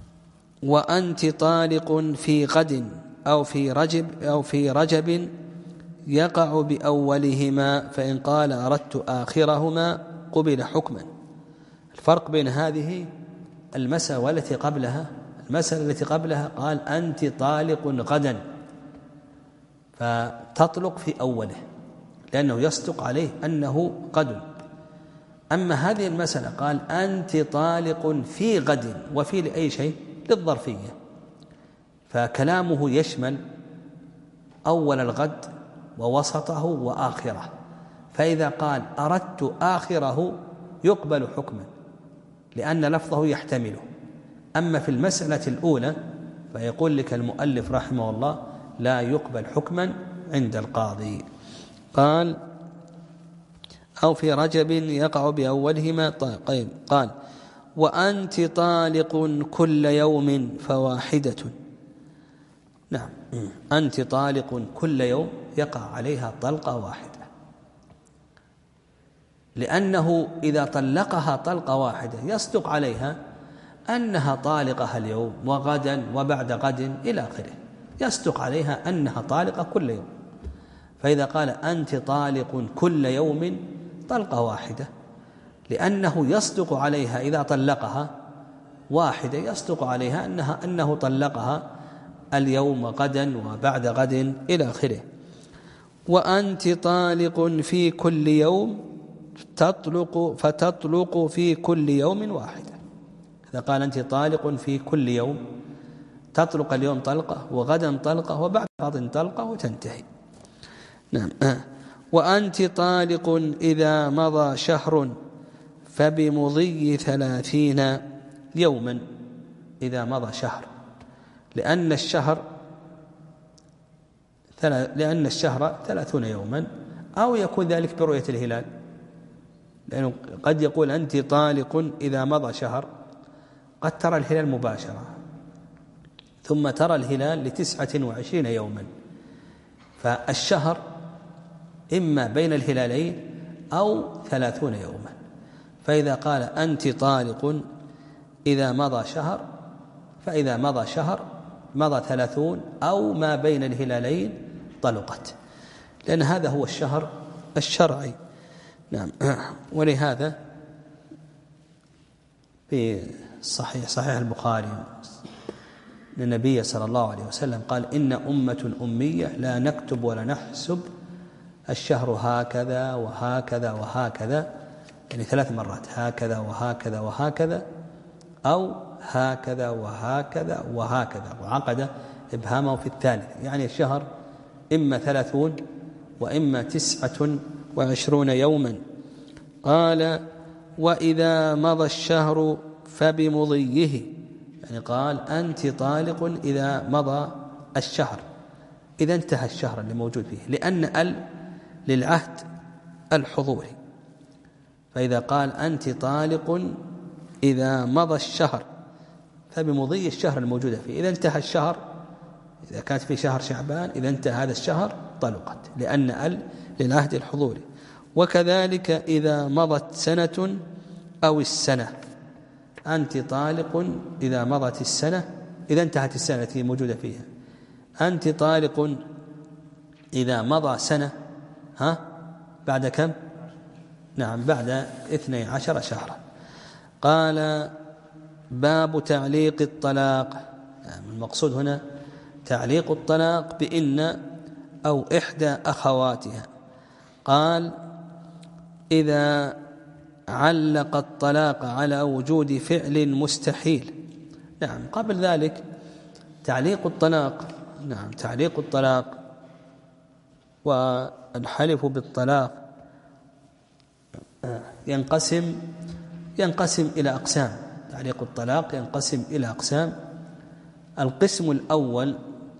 وأنت طالق في غد أو في رجب أو في رجب يقع بأولهما، فإن قال أردت آخرهما قبل حكما. الفرق بين هذه المسألة والتي قبلها، المسألة التي قبلها قال أنت طالق غدا، فتطلق في أوله لأنه يصدق عليه أنه غد. أما هذه المسألة قال أنت طالق في غد، وفي لأي شيء للظرفية، فكلامه يشمل أول الغد ووسطه وآخره. فإذا قال أردت آخره يقبل حكما لأن لفظه يحتمله. أما في المسألة الأولى فيقول لك المؤلف رحمه الله لا يقبل حكما عند القاضي. قال أو في رجب يقع بأولهما. طيب قال وأنت طالق كل يوم فواحدة. نعم، أنت طالق كل يوم يقع عليها طلقة واحدة، لأنه إذا طلقها طلقة واحدة يصدق عليها أنها طالقة اليوم وغدا وبعد غد إلى آخره، يصدق عليها أنها طالقة كل يوم. فإذا قال أنت طالق كل يوم طلقة واحدة، لأنه يصدق عليها إذا طلقها واحدة يصدق عليها أنها أنه طلقها اليوم غدا وبعد غد إلى آخره. وأنت طالق في كل يوم تطلق فتطلق في كل يوم واحدة. إذا قال أنت طالق في كل يوم تطلق اليوم طلقة وغدا طلقة وبعد غد طلقة وتنتهي. نعم. وأنت طالق إذا مضى شهر فبمضي ثلاثين يوما. إذا مضى شهر، لأن الشهر لأن الشهر ثلاثون يوما، أو يكون ذلك برؤية الهلال، لأنه قد يقول أنت طالق إذا مضى شهر، قد ترى الهلال مباشرة ثم ترى الهلال لتسعة وعشرين يوما، فالشهر إما بين الهلالين أو ثلاثون يوما. فإذا قال أنت طالق إذا مضى شهر، فإذا مضى شهر مضى ثلاثون أو ما بين الهلالين طلقت، لأن هذا هو الشهر الشرعي. نعم. ولهذا في صحيح صحيح البخاري النبي صلى الله عليه وسلم قال إن أمة أمية لا نكتب ولا نحسب الشهر هكذا وهكذا وهكذا، يعني ثلاث مرات، هكذا وهكذا وهكذا، أو هكذا وهكذا وهكذا، وعقد إبهامه في الثالث، يعني الشهر إما ثلاثون وإما تسعة وعشرون يوما. قال وإذا مضى الشهر فبمضيه، يعني قال أنت طالق إذا مضى الشهر، إذا انتهى الشهر اللي موجود فيه، لأن ال للعهد الحضوري. فإذا قال أنت طالق إذا مضى الشهر فبمضي الشهر الموجود فيه، إذا انتهى الشهر، إذا كانت في شهر شعبان إذا انتهى هذا الشهر طلقت، لأن ال للعهد الحضوري. وكذلك إذا مضت سنة أو السنة، أنت طالق إذا مضت السنة، إذا انتهت السنة التي موجودة فيها، أنت طالق إذا مضى سنة، ها بعد كم؟ نعم بعد اثني عشر شهرا. قال باب تعليق الطلاق. يعني المقصود هنا تعليق الطلاق بإن أو إحدى أخواتها. قال إذا علق الطلاق على وجود فعل مستحيل. نعم قبل ذلك تعليق الطلاق، نعم تعليق الطلاق والحلف بالطلاق ينقسم ينقسم إلى أقسام. تعليق الطلاق ينقسم إلى أقسام. القسم الأول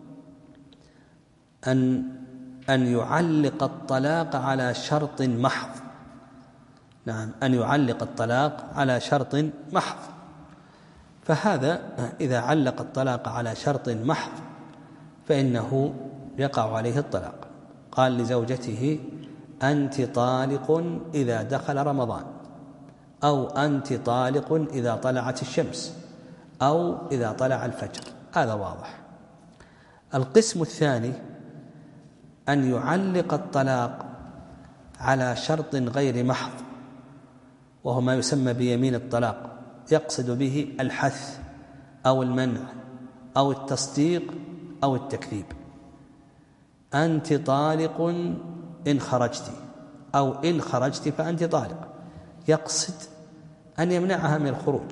أن أن يعلق الطلاق على شرط محض. نعم أن يعلق الطلاق على شرط محض، فهذا إذا علق الطلاق على شرط محض فإنه يقع عليه الطلاق. قال لزوجته أنت طالق إذا دخل رمضان، أو أنت طالق إذا طلعت الشمس، أو إذا طلع الفجر، هذا واضح. القسم الثاني أن يعلق الطلاق على شرط غير محض، وهو ما يسمى بيمين الطلاق، يقصد به الحث أو المنع أو التصديق أو التكذيب. أنت طالق إن خرجت، أو إن خرجت فأنت طالق، يقصد أن يمنعها من الخروج،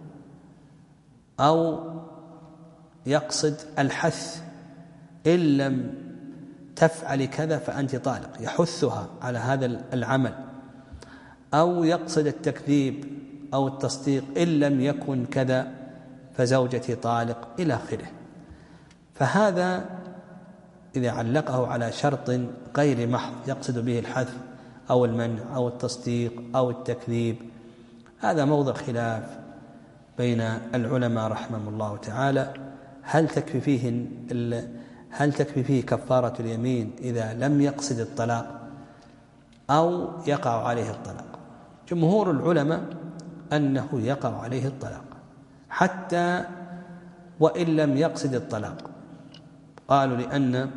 أو يقصد الحث إن لم تفعل كذا فأنت طالق، يحثها على هذا العمل، أو يقصد التكذيب أو التصديق إن لم يكن كذا فزوجتي طالق إلى آخره. فهذا إذا علقه على شرط غير محض يقصد به الحث أو المنع أو التصديق أو التكذيب، هذا موضع خلاف بين العلماء رحمهم الله تعالى، هل تكفي فيه هل تكفي فيه كفارة اليمين إذا لم يقصد الطلاق أو يقع عليه الطلاق؟ جمهور العلماء أنه يقع عليه الطلاق حتى وإن لم يقصد الطلاق. قالوا لأن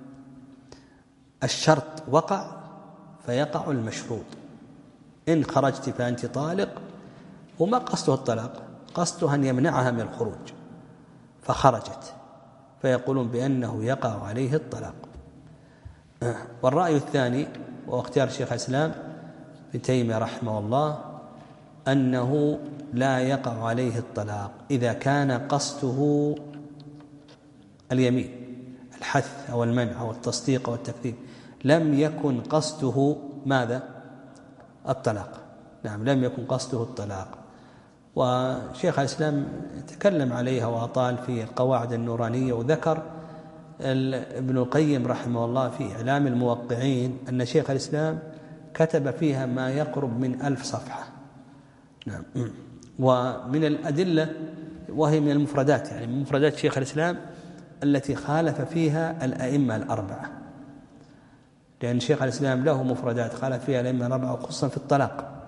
الشرط وقع فيقع المشروط. إن خرجت فأنت طالق، وما قصده الطلاق، قصده أن يمنعها من الخروج فخرجت، فيقولون بأنه يقع عليه الطلاق. والرأي الثاني واختيار شيخ الإسلام ابن تيمية رحمه الله أنه لا يقع عليه الطلاق إذا كان قصده اليمين، الحث أو المنع أو التصديق أو التكذيب، لم يكن قصده ماذا؟ الطلاق. نعم، لم يكن قصده الطلاق. وشيخ الإسلام تكلم عليها وأطال في القواعد النورانية، وذكر ابن القيم رحمه الله في إعلام الموقعين أن شيخ الإسلام كتب فيها ما يقرب من ألف صفحة. نعم. ومن الأدلة، وهي من المفردات، يعني من مفردات شيخ الإسلام التي خالف فيها الأئمة الأربعة، لأن شيخ الإسلام له مفردات خالف فيها الأئمة الأربعة، خصوصا في الطلاق.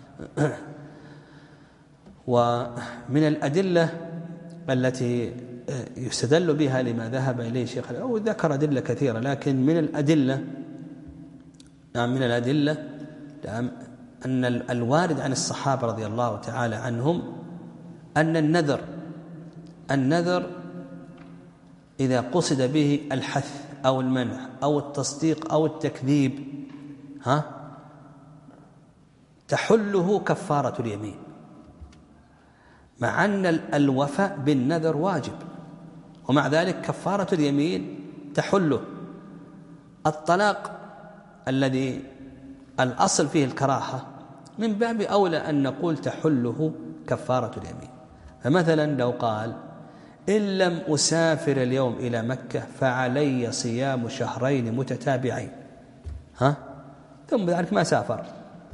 ومن الأدلة التي يستدل بها لما ذهب إليه شيخ الإسلام، أو ذكر أدلة كثيرة، لكن من الأدلة نعم من الأدلة أن الوارد عن الصحابة رضي الله تعالى عنهم أن النذر النذر إذا قصد به الحث أو المنع أو التصديق أو التكذيب ها تحله كفارة اليمين، مع أن الوفاء بالنذر واجب، ومع ذلك كفارة اليمين تحله. الطلاق الذي الأصل فيه الكراهة من باب أولى أن نقول تحله كفارة اليمين. فمثلا لو قال إن لم أسافر اليوم إلى مكة فعلي صيام شهرين متتابعين، ها ثم ذلك ما سافر،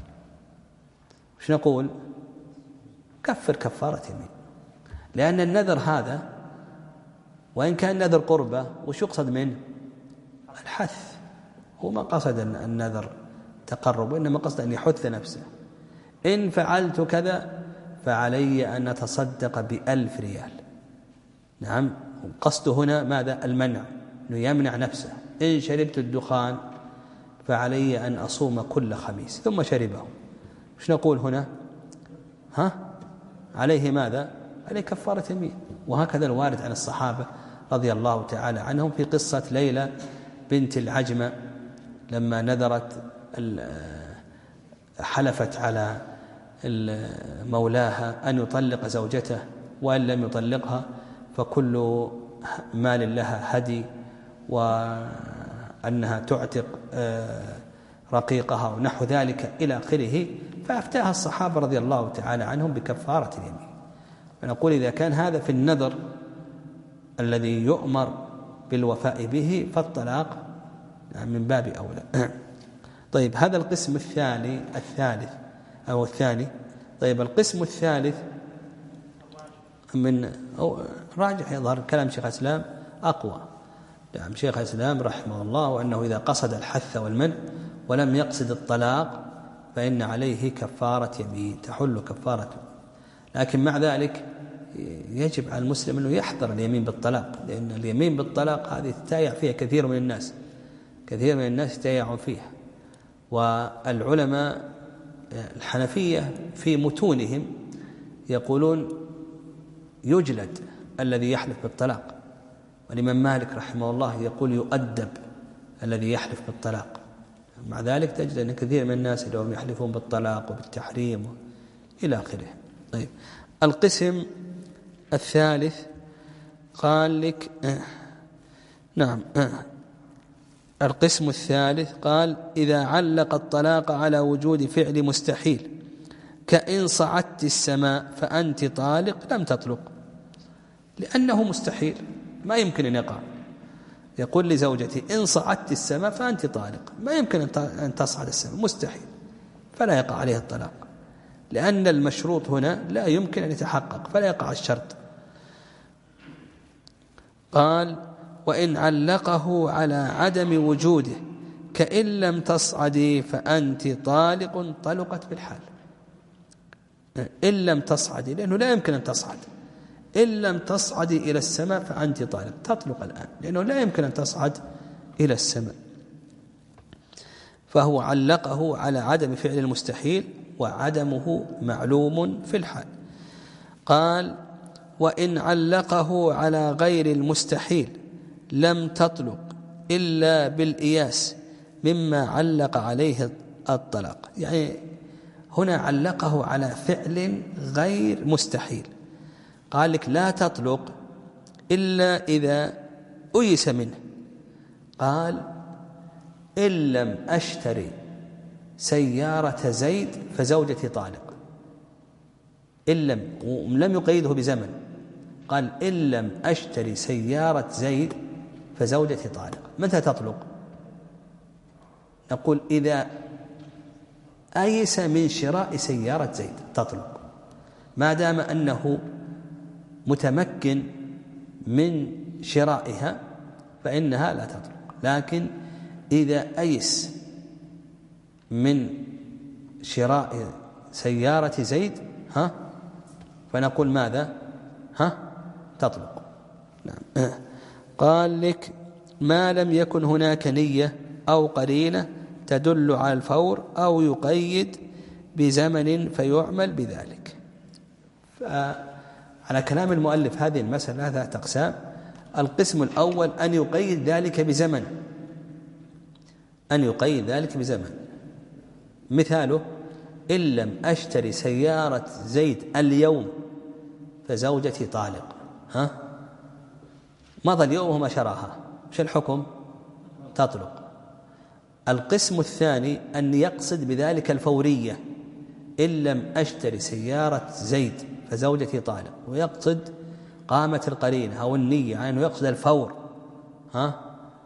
وش نقول؟ كفر كفارة يمين، لأن النذر هذا وإن كان نذر قربة وش يقصد منه؟ الحث، هو ما قصد النذر تقرب، إنما قصد أن يحث نفسه. إن فعلت كذا فعلي أن أتصدق بألف ريال. نعم، قصده هنا ماذا؟ المنع، أنه يمنع نفسه. إن شربت الدخان فعلي أن أصوم كل خميس، ثم شربه، وش نقول هنا؟ ها عليه ماذا؟ عليه كفارة يمين. وهكذا الوارد عن الصحابة رضي الله تعالى عنهم في قصة ليلى بنت العجمة لما نذرت حلفت على مولاها أن يطلق زوجته، وأن لم يطلقها فكل مال لها هدي، وأنها تعتق رقيقها ونحو ذلك إلى آخره. فأفتاها الصحابة رضي الله تعالى عنهم بكفارة اليمين. فنقول إذا كان هذا في النذر الذي يؤمر بالوفاء به فالطلاق من باب أولى. طيب، هذا القسم الثاني الثالث أو الثاني. طيب، القسم الثالث من أو راجح يظهر كلام شيخ الإسلام أقوى. نعم، شيخ الإسلام رحمه الله وأنه إذا قصد الحث والمنع ولم يقصد الطلاق فإن عليه كفارة يمين تحل كفارته. لكن مع ذلك يجب على المسلم أنه يحذر اليمين بالطلاق، لأن اليمين بالطلاق هذه تتايع فيها كثير من الناس. كثير من الناس يتيعون فيها. والعلماء الحنفية في متونهم يقولون يجلد الذي يحلف بالطلاق، والإمام مالك رحمه الله يقول يؤدب الذي يحلف بالطلاق. مع ذلك تجد أن كثير من الناس اليوم يحلفون بالطلاق وبالتحريم إلى آخره. طيب، القسم الثالث قال لك آه نعم آه القسم الثالث قال إذا علق الطلاق على وجود فعل مستحيل كإن صعدت السماء فأنت طالق لم تطلق، لأنه مستحيل ما يمكن أن يقع. يقول لزوجتي إن صعدت السماء فأنت طالق، ما يمكن أن تصعد السماء، مستحيل، فلا يقع عليه الطلاق، لأن المشروط هنا لا يمكن أن يتحقق فلا يقع الشرط. قال وإن علقه على عدم وجوده كإن لم تصعدي فأنت طالق طلقت بالحال. إن لم تصعدي، لأنه لا يمكن أن تصعد، إن لم تصعدي إلى السماء فأنت طالق، تطلق الآن، لأنه لا يمكن أن تصعد إلى السماء. فهو علقه على عدم فعل المستحيل وعدمه معلوم في الحال. قال وإن علقه على غير المستحيل لم تطلق إلا بالإياس مما علق عليه الطلاق. يعني هنا علقه على فعل غير مستحيل، قال لك لا تطلق إلا إذا أيس منه. قال إن لم أشتري سيارة زيد فزوجتي طالق، إن لم لم يقيده بزمن، قال إن لم أشتري سيارة زيد فزوجتي طالق. متى تطلق؟ نقول إذا أيس من شراء سيارة زيد تطلق، ما دام أنه متمكن من شرائها فإنها لا تطلق. لكن إذا أيس من شراء سيارة زيد ها فنقول ماذا؟ ها تطلق. نعم. قال لك ما لم يكن هناك نية أو قرينة تدل على الفور أو يقيد بزمن فيعمل بذلك. على كلام المؤلف هذه المسألة ثلاثة أقسام. القسم الأول أن يقيد ذلك بزمن، أن يقيد ذلك بزمن. مثاله إن لم أشتري سيارة زيد اليوم فزوجتي طالق. ها مضى اليوم وما شراها، وش الحكم؟ تطلق. القسم الثاني أن يقصد بذلك الفورية، إن لم أشتري سيارة زيد فزوجتي طالق، ويقصد قامة القرينة أو النية يعني أنه يقصد الفور، ها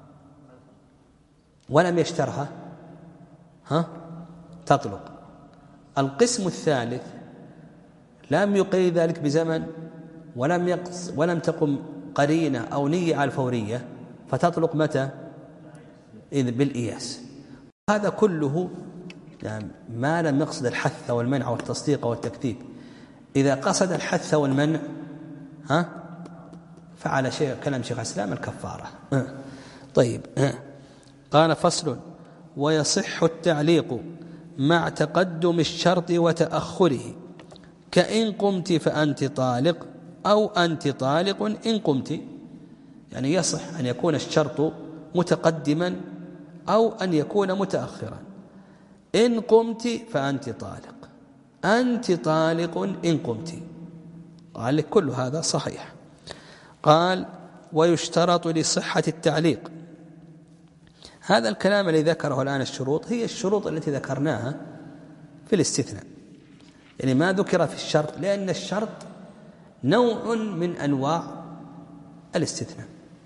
ولم يشترها ها تطلق. القسم الثالث لم يقيد ذلك بزمن ولم يقص ولم تقم قرينة أو نية على الفورية فتطلق متى؟ إذ بالإياس. هذا كله يعني ما لم يقصد الحث والمنع والتصديق والتكذيب. إذا قصد الحث والمنع ها فعلى شيء كلام شيخ الإسلام الكفارة. طيب، قال فصل ويصح التعليق مع تقدم الشرط وتأخره كإن قمت فأنت طالق أو أنت طالق إن قمت. يعني يصح أن يكون الشرط متقدما أو أن يكون متأخرا. إن قمت فأنت طالق، أنت طالق إن قمت. قال لك كل هذا صحيح. قال ويشترط لصحة التعليق. هذا الكلام الذي ذكره الآن الشروط هي الشروط التي ذكرناها في الاستثناء، يعني ما ذكر في الشرط، لأن الشرط نوع من أنواع الاستثناء،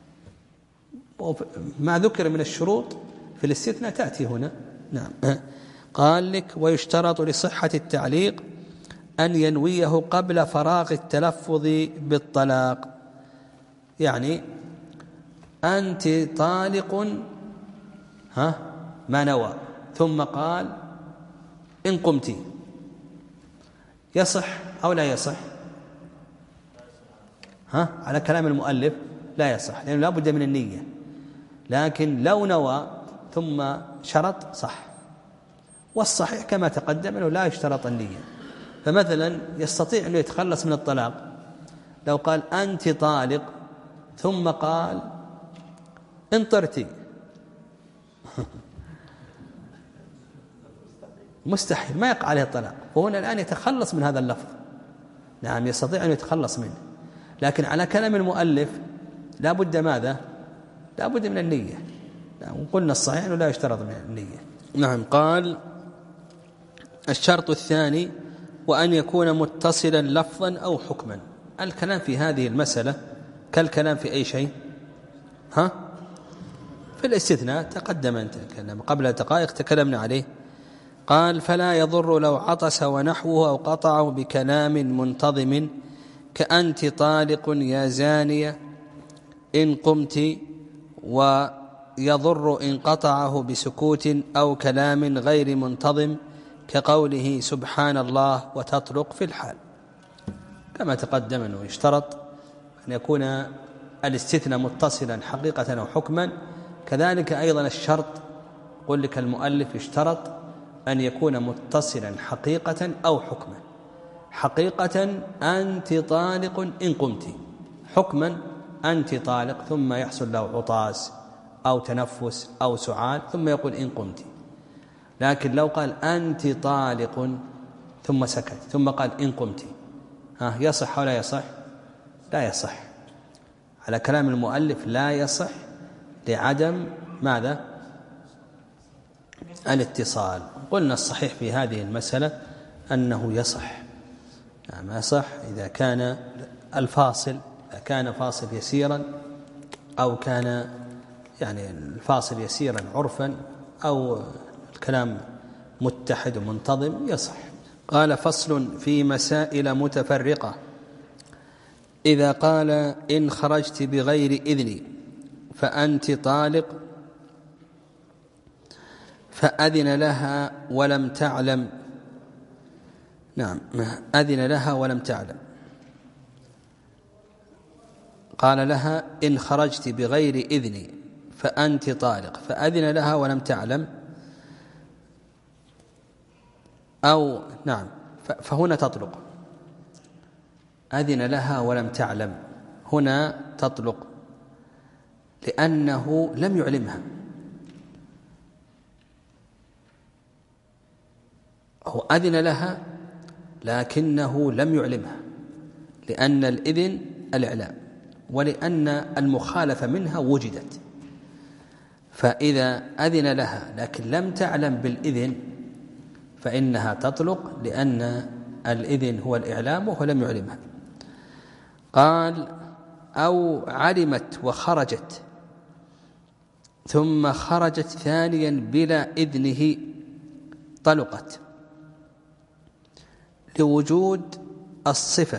ما ذكر من الشروط في الاستثناء تأتي هنا. نعم. قال لك ويشترط لصحة التعليق أن ينويه قبل فراغ التلفظ بالطلاق. يعني أنت طالق ها ما نوى ثم قال إن قمت، يصح أو لا يصح؟ ها على كلام المؤلف لا يصح، لأنه لا بد من النية. لكن لو نوى ثم شرط صح. والصحيح كما تقدم أنه لا يشترط النية. فمثلا يستطيع أنه يتخلص من الطلاق لو قال أنت طالق ثم قال انطرتي مستحيل، ما يقع عليه الطلاق، وهنا الآن يتخلص من هذا اللفظ. نعم يستطيع أن يتخلص منه، لكن على كلام المؤلف لا بد ماذا؟ لا بد من النية. نعم قلنا الصحيح أنه لا يشترط من النية. نعم. قال الشرط الثاني وأن يكون متصلا لفظا أو حكما. الكلام في هذه المسألة كالكلام في أي شيء، ها؟ في الاستثناء تقدم أن تكلم قبل دقائق تكلمنا عليه. قال فلا يضر لو عطس ونحوه أو قطعه بكلام منتظم كأنت طالق يا زانية إن قمت، ويضر إن قطعه بسكوت أو كلام غير منتظم كقوله سبحان الله وتطلق في الحال. كما تقدم أنه يشترط أن يكون الاستثناء متصلا حقيقة أو حكما، كذلك أيضا الشرط قل لك المؤلف يشترط أن يكون متصلا حقيقة أو حكما. حقيقة أنت طالق إن قمت، حكما أنت طالق ثم يحصل له عطاس أو تنفس أو سعال ثم يقول إن قمت. لكن لو قال أنت طالق ثم سكت ثم قال إن قمت، ها يصح ولا يصح؟ لا يصح. على كلام المؤلف لا يصح لعدم ماذا؟ الاتصال. قلنا الصحيح في هذه المسألة أنه يصح. ما يصح إذا كان الفاصل إذا كان فاصل يسيرا أو كان يعني الفاصل يسيرا عرفا أو الكلام متحد ومنتظم يصح. قال فصل في مسائل متفرقة. إذا قال إن خرجت بغير إذني فأنت طالق فأذن لها ولم تعلم. نعم أذن لها ولم تعلم. قال لها إن خرجت بغير إذني فأنت طالق فأذن لها ولم تعلم، أو نعم فهنا تطلق. أذن لها ولم تعلم هنا تطلق لأنه لم يعلمها. هو أذن لها لكنه لم يعلمها، لأن الإذن الإعلام ولأن المخالفة منها وجدت. فإذا أذن لها لكن لم تعلم بالإذن فإنها تطلق لأن الإذن هو الإعلام وهو لم يعلمها. قال أو علمت وخرجت ثم خرجت ثانيا بلا إذنه طلقت لوجود الصفة.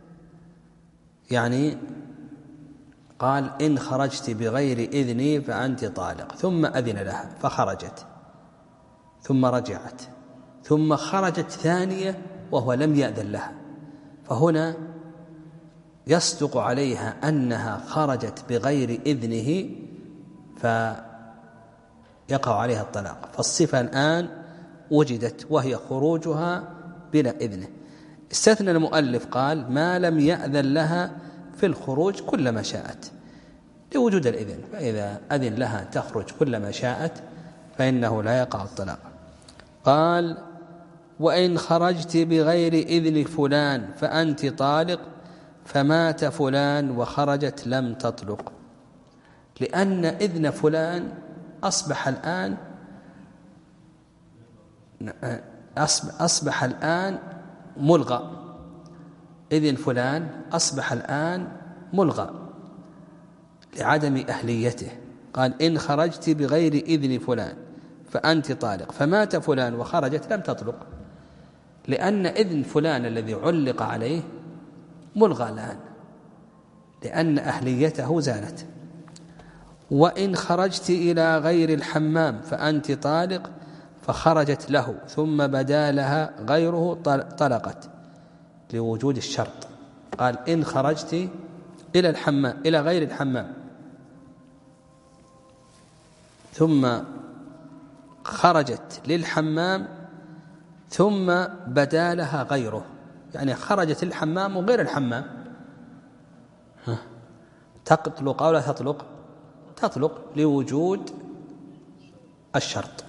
يعني قال إن خرجت بغير إذني فأنت طالق ثم أذن لها فخرجت ثم رجعت ثم خرجت ثانية وهو لم يأذن لها، فهنا يصدق عليها أنها خرجت بغير إذنه فيقع عليها الطلاق. فالصفة الآن وجدت وهي خروجها بلا إذنه. استثنى المؤلف قال ما لم يأذن لها في الخروج كلما شاءت لوجود الإذن، فإذا أذن لها تخرج كلما شاءت فإنه لا يقع الطلاق. قال وإن خرجت بغير إذن فلان فأنت طالق فمات فلان وخرجت لم تطلق، لأن إذن فلان أصبح الآن أصبح الآن ملغى. إذن فلان أصبح الآن ملغى لعدم أهليته. قال إن خرجت بغير إذن فلان فأنت طالق فمات فلان وخرجت لم تطلق، لأن إذن فلان الذي علق عليه ملغى الآن لأن أهليته زالت. وإن خرجت إلى غير الحمام فأنت طالق فخرجت له ثم بدا لها غيره طلقت لوجود الشرط. قال إن خرجت إلى الحمام إلى غير الحمام ثم خرجت للحمام ثم بدا لها غيره، يعني خرجت للحمام وغير الحمام، تطلق أو لا تطلق؟ تطلق لوجود الشرط.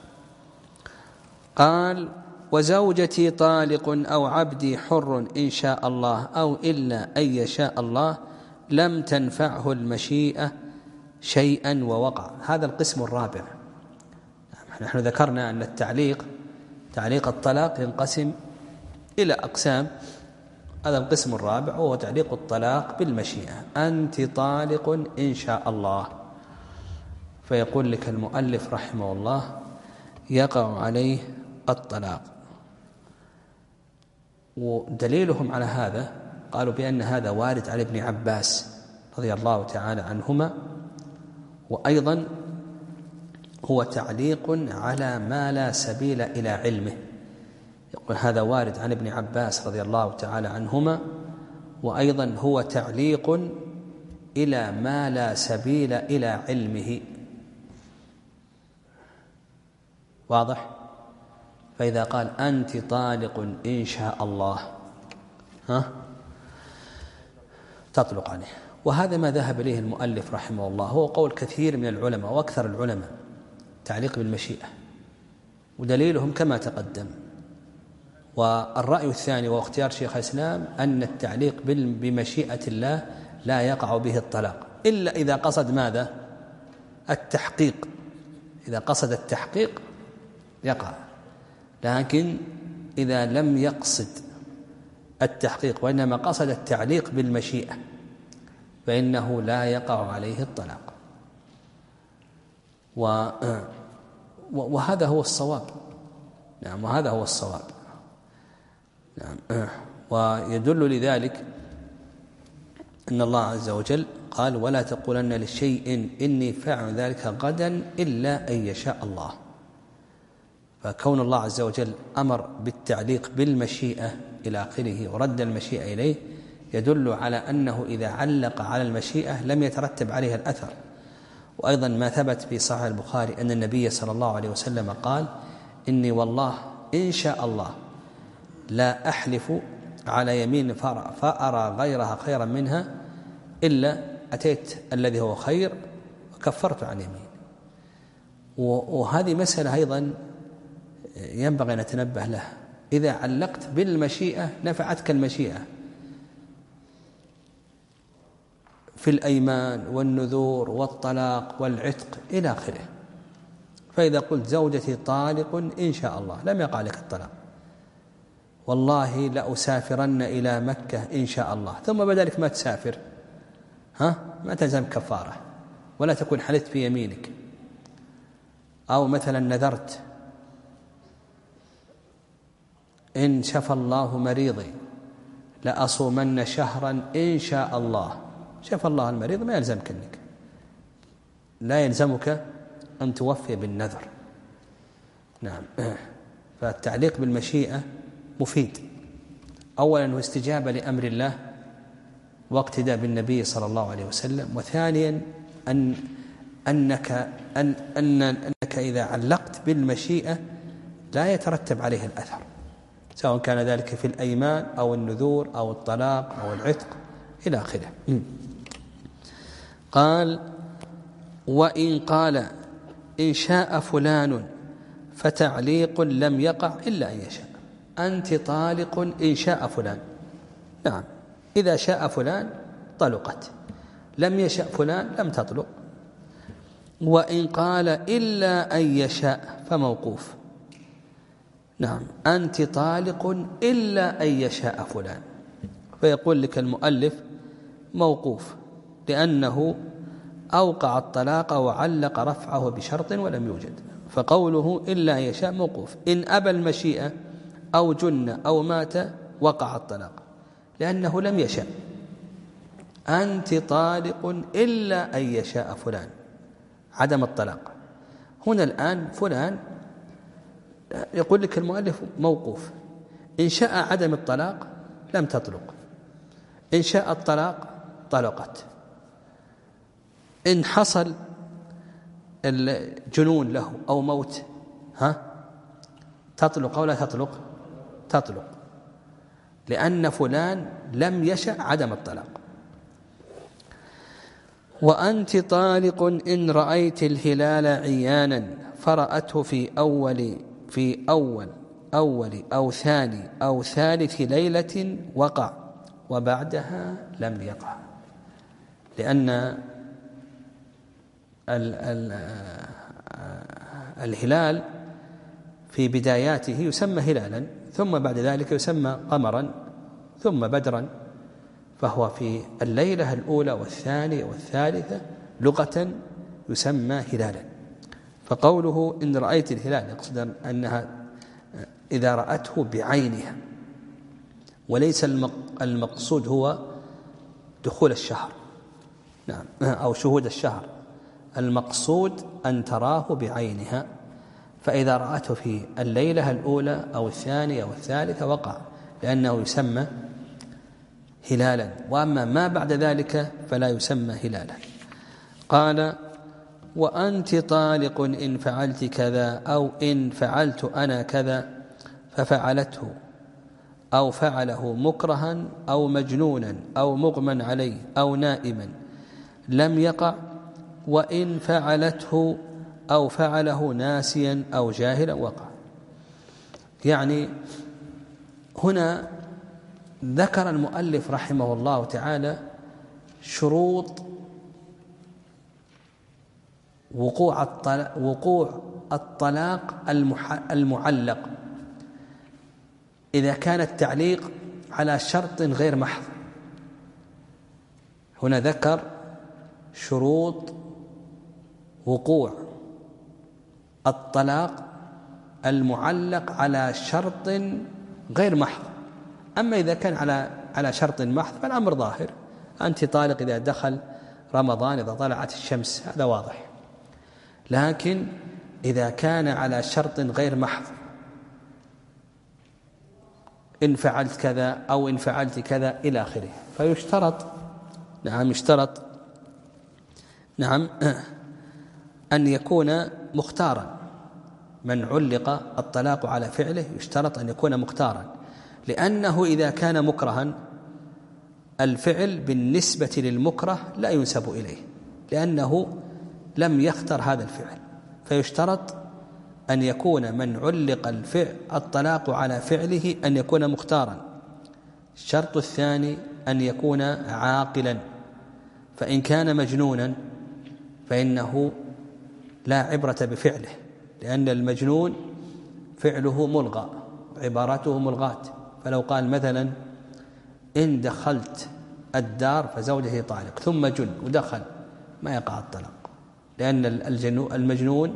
قال: وزوجتي طالق أو عبدي حر إن شاء الله أو إلا أن يشاء الله لم تنفعه المشيئة شيئا ووقع. هذا القسم الرابع. نحن ذكرنا أن التعليق تعليق الطلاق ينقسم إلى أقسام. هذا القسم الرابع وهو تعليق الطلاق بالمشيئة. أنت طالق إن شاء الله، فيقول لك المؤلف رحمه الله: يقع عليه الطلاق. ودليلهم على هذا قالوا بأن هذا وارد على ابن عباس رضي الله تعالى عنهما، وأيضا هو تعليق على ما لا سبيل إلى علمه. يقول هذا وارد عن ابن عباس رضي الله تعالى عنهما، وأيضا هو تعليق إلى ما لا سبيل إلى علمه. واضح؟ فإذا قال أنت طالق إن شاء الله ها تطلق عليه. وهذا ما ذهب إليه المؤلف رحمه الله، هو قول كثير من العلماء وأكثر العلماء، تعليق بالمشيئة، ودليلهم كما تقدم. والرأي الثاني واختيار شيخ الإسلام أن التعليق بمشيئة الله لا يقع به الطلاق إلا إذا قصد ماذا؟ التحقيق. إذا قصد التحقيق يقع، لكن إذا لم يقصد التحقيق وإنما قصد التعليق بالمشيئة فإنه لا يقع عليه الطلاق. و... وهذا هو الصواب. نعم، وهذا هو الصواب. نعم. ويدل لذلك أن الله عز وجل قال: ولا تقولن لشيء إني فاعل ذلك غدا إلا أن يشاء الله. فكون الله عز وجل أمر بالتعليق بالمشيئة إلى آخره ورد المشيئة إليه يدل على أنه إذا علق على المشيئة لم يترتب عليها الأثر. وأيضا ما ثبت في صحيح البخاري أن النبي صلى الله عليه وسلم قال: إني والله إن شاء الله لا أحلف على يمين فأرى غيرها خيرا منها إلا أتيت الذي هو خير وكفرت عن يمين. وهذه مسألة أيضا ينبغي أن نتنبه لها. إذا علقت بالمشيئة نفعتك المشيئة في الأيمان والنذور والطلاق والعتق إلى آخره. فإذا قلت زوجتي طالق إن شاء الله لم يقع لك الطلاق. والله لأسافرن إلى مكة إن شاء الله، ثم بعد ذلك ما تسافر، ها ما تلزم كفارة ولا تكون حلفت في يمينك. أو مثلا نذرت إن شفى الله مريضي لأصومن شهرا إن شاء الله. شفى الله المريض ما يلزمك أنك لا يلزمك أن توفي بالنذر. نعم. فالتعليق بالمشيئة مفيد. أولا هو استجابة لأمر الله واقتداء بالنبي صلى الله عليه وسلم. وثانيا أن أنك أن أن أنك إذا علقت بالمشيئة لا يترتب عليه الأثر، سواء كان ذلك في الأيمان أو النذور أو الطلاق أو العتق إلى آخره. قال: وإن قال إن شاء فلان فتعليق لم يقع إلا أن يشاء. أنت طالق إن شاء فلان. نعم، إذا شاء فلان طلقت، لم يشاء فلان لم تطلق. وإن قال إلا أن يشاء فموقوف. نعم، أنت طالق إلا أن يشاء فلان، فيقول لك المؤلف موقوف لأنه أوقع الطلاق وعلق رفعه بشرط ولم يوجد. فقوله إلا أن يشاء موقوف. إن أبى المشيئة أو جن أو مات وقع الطلاق لأنه لم يشاء. أنت طالق إلا أن يشاء فلان، عدم الطلاق. هنا الآن فلان يقول لك المؤلف موقوف. إن شاء عدم الطلاق لم تطلق، إن شاء الطلاق طلقت. إن حصل الجنون له أو موت ها تطلق أو لا تطلق؟ تطلق، لأن فلان لم يشأ عدم الطلاق. وأنت طالق إن رأيت الهلال عيانا فرأته في أول في أول أول أو ثاني أو ثالث ليلة وقع، وبعدها لم يقع، لأن ال ال الهلال في بداياته يسمى هلالا، ثم بعد ذلك يسمى قمرا، ثم بدرا، فهو في الليلة الأولى والثانية والثالثة لغة يسمى هلالا. فقوله إن رأيت الهلال يقصد أنها إذا رأته بعينها، وليس المقصود هو دخول الشهر، نعم، أو شهود الشهر، المقصود أن تراه بعينها. فإذا رأته في الليلة الأولى أو الثانية أو الثالثة وقع، لأنه يسمى هلالا، وأما ما بعد ذلك فلا يسمى هلالا. قال وأنت طالق إن فعلت كذا أو إن فعلت أنا كذا، ففعلته أو فعله مكرها أو مجنونا أو مغمى عليه أو نائما لم يقع، وإن فعلته أو فعله ناسيا أو جاهلا وقع. يعني هنا ذكر المؤلف رحمه الله تعالى شروط وقوع الطلاق, وقوع الطلاق المعلق إذا كان التعليق على شرط غير محض. هنا ذكر شروط وقوع الطلاق المعلق على شرط غير محض. أما إذا كان على على شرط محض فالأمر ظاهر، أنت طالق إذا دخل رمضان إذا طلعت الشمس، هذا واضح. لكن إذا كان على شرط غير محض، إن فعلت كذا أو إن فعلت كذا إلى آخره، فيشترط نعم يشترط نعم أن يكون مختارا. من علق الطلاق على فعله يشترط أن يكون مختارا، لأنه إذا كان مكرها الفعل بالنسبة للمكره لا ينسب إليه، لأنه لم يختر هذا الفعل. فيشترط أن يكون من علق الفعل الطلاق على فعله أن يكون مختارا. الشرط الثاني أن يكون عاقلا، فإن كان مجنونا فإنه لا عبرة بفعله، لأن المجنون فعله ملغى، عبارته ملغاة. فلو قال مثلا إن دخلت الدار فزوجه طالق ثم جن ودخل، ما يقع الطلاق، لأن المجنون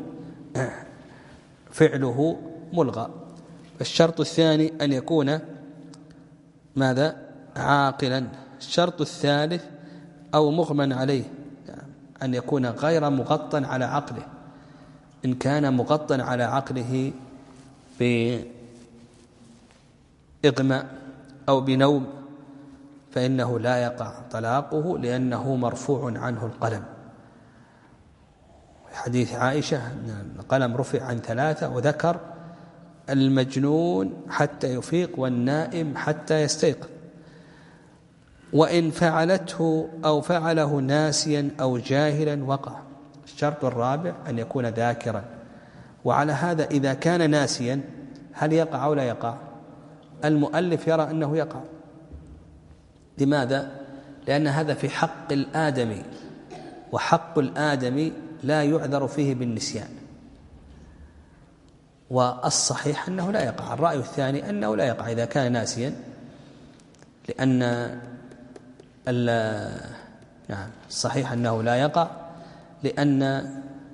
فعله ملغى. الشرط الثاني أن يكون ماذا؟ عاقلا. الشرط الثالث أو مغمى عليه، أن يكون غير مغطى على عقله. إن كان مغطى على عقله بإغماء أو بنوم فإنه لا يقع طلاقه، لأنه مرفوع عنه القلم. حديث عائشة القلم رفع عن ثلاثة، وذكر المجنون حتى يفيق والنائم حتى يستيقظ. وإن فعلته أو فعله ناسيا أو جاهلا وقع. الشرط الرابع أن يكون ذاكرا. وعلى هذا إذا كان ناسيا هل يقع أو لا يقع؟ المؤلف يرى أنه يقع. لماذا؟ لأن هذا في حق الآدمي، وحق الآدمي لا يعذر فيه بالنسيان. والصحيح أنه لا يقع. الرأي الثاني أنه لا يقع إذا كان ناسيا، لأن نعم الصحيح أنه لا يقع، لأن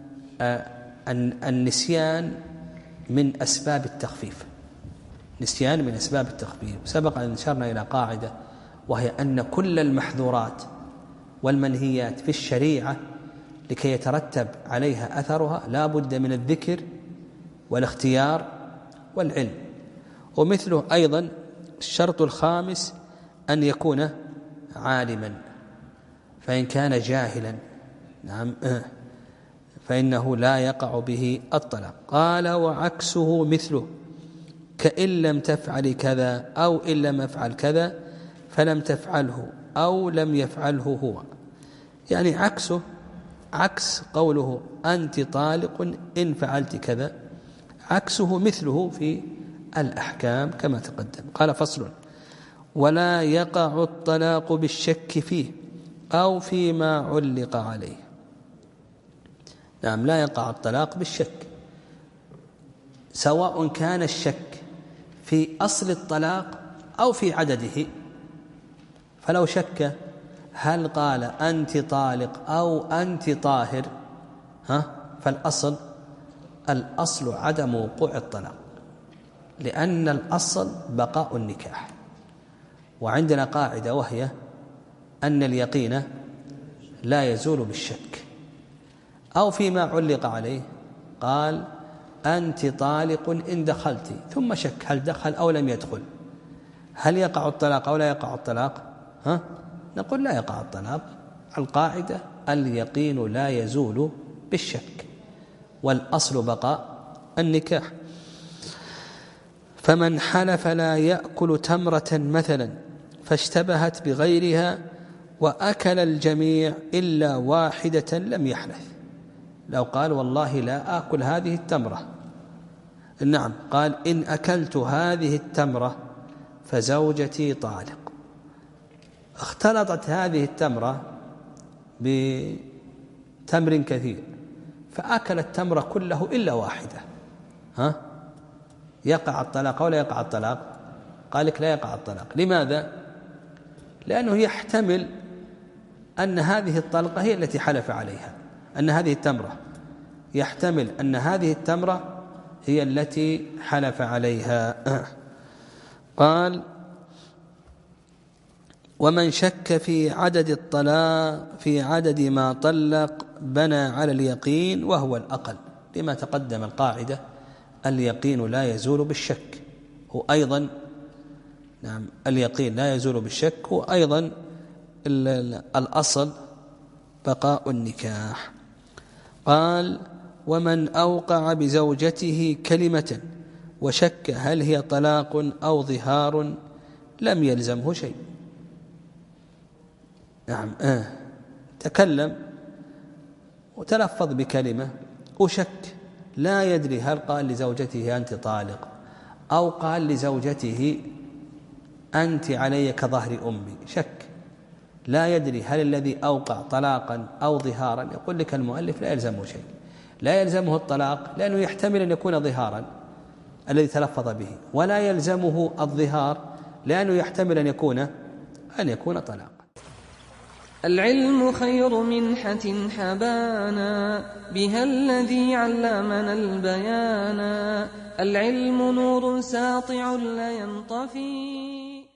النسيان من أسباب التخفيف. نسيان من أسباب التخفيف. سبق أن أشرنا إلى قاعدة، وهي أن كل المحظورات والمنهيات في الشريعة لكي يترتب عليها أثرها لا بد من الذكر والاختيار والعلم. ومثله أيضا الشرط الخامس أن يكون عالما، فإن كان جاهلا نعم فإنه لا يقع به الطلاق. قال وعكسه مثله كإن لم تفعل كذا أو إن لم أفعل كذا فلم تفعله أو لم يفعله هو، يعني عكسه عكس قوله أنت طالق إن فعلت كذا، عكسه مثله في الأحكام كما تقدم. قال فصل ولا يقع الطلاق بالشك فيه أو فيما علق عليه. نعم، لا يقع الطلاق بالشك، سواء كان الشك في أصل الطلاق أو في عدده. فلو شك هل قال أنت طالق أو أنت طاهر ها فالأصل الأصل عدم وقوع الطلاق، لأن الأصل بقاء النكاح. وعندنا قاعدة وهي أن اليقين لا يزول بالشك. أو فيما علق عليه قال أنت طالق إن دخلت، ثم شك هل دخل أو لم يدخل، هل يقع الطلاق أو لا يقع الطلاق؟ ها؟ نقول لا يقع الطلاق. القاعدة اليقين لا يزول بالشك، والأصل بقاء النكاح. فمن حلف لا يأكل تمرة مثلا فاشتبهت بغيرها وأكل الجميع إلا واحدة لم يحنث. لو قال والله لا آكل هذه التمرة، نعم، قال إن أكلت هذه التمرة فزوجتي طالق. اختلطت هذه التمرة بتمر كثير فأكل التمرة كله إلا واحدة، ها؟ يقع الطلاق ولا يقع الطلاق؟ قال لك لا يقع الطلاق. لماذا؟ لأنه يحتمل أن هذه الطلقة هي التي حلف عليها، أن هذه التمرة يحتمل أن هذه التمرة هي التي حلف عليها. قال ومن شك في عدد الطلاق في عدد ما طلق بنى على اليقين وهو الأقل، لما تقدم القاعدة اليقين لا يزول بالشك، هو أيضا نعم اليقين لا يزول بالشك، هو أيضا الأصل بقاء النكاح. قال ومن أوقع بزوجته كلمة وشك هل هي طلاق أو ظهار لم يلزمه شيء. نعم آه. تكلم وتلفظ بكلمة وشك، لا يدري هل قال لزوجته أنت طالق أو قال لزوجته أنت علي كظهر أمي، شك، لا يدري هل الذي أوقع طلاقا أو ظهارا. يقول لك المؤلف لا يلزمه شيء، لا يلزمه الطلاق لأنه يحتمل أن يكون ظهارا الذي تلفظ به، ولا يلزمه الظهار لأنه يحتمل أن يكون أن يكون طلاق. العلم خير منحة حبانا بها الذي علمنا البيانا، العلم نور ساطع لا ينطفي.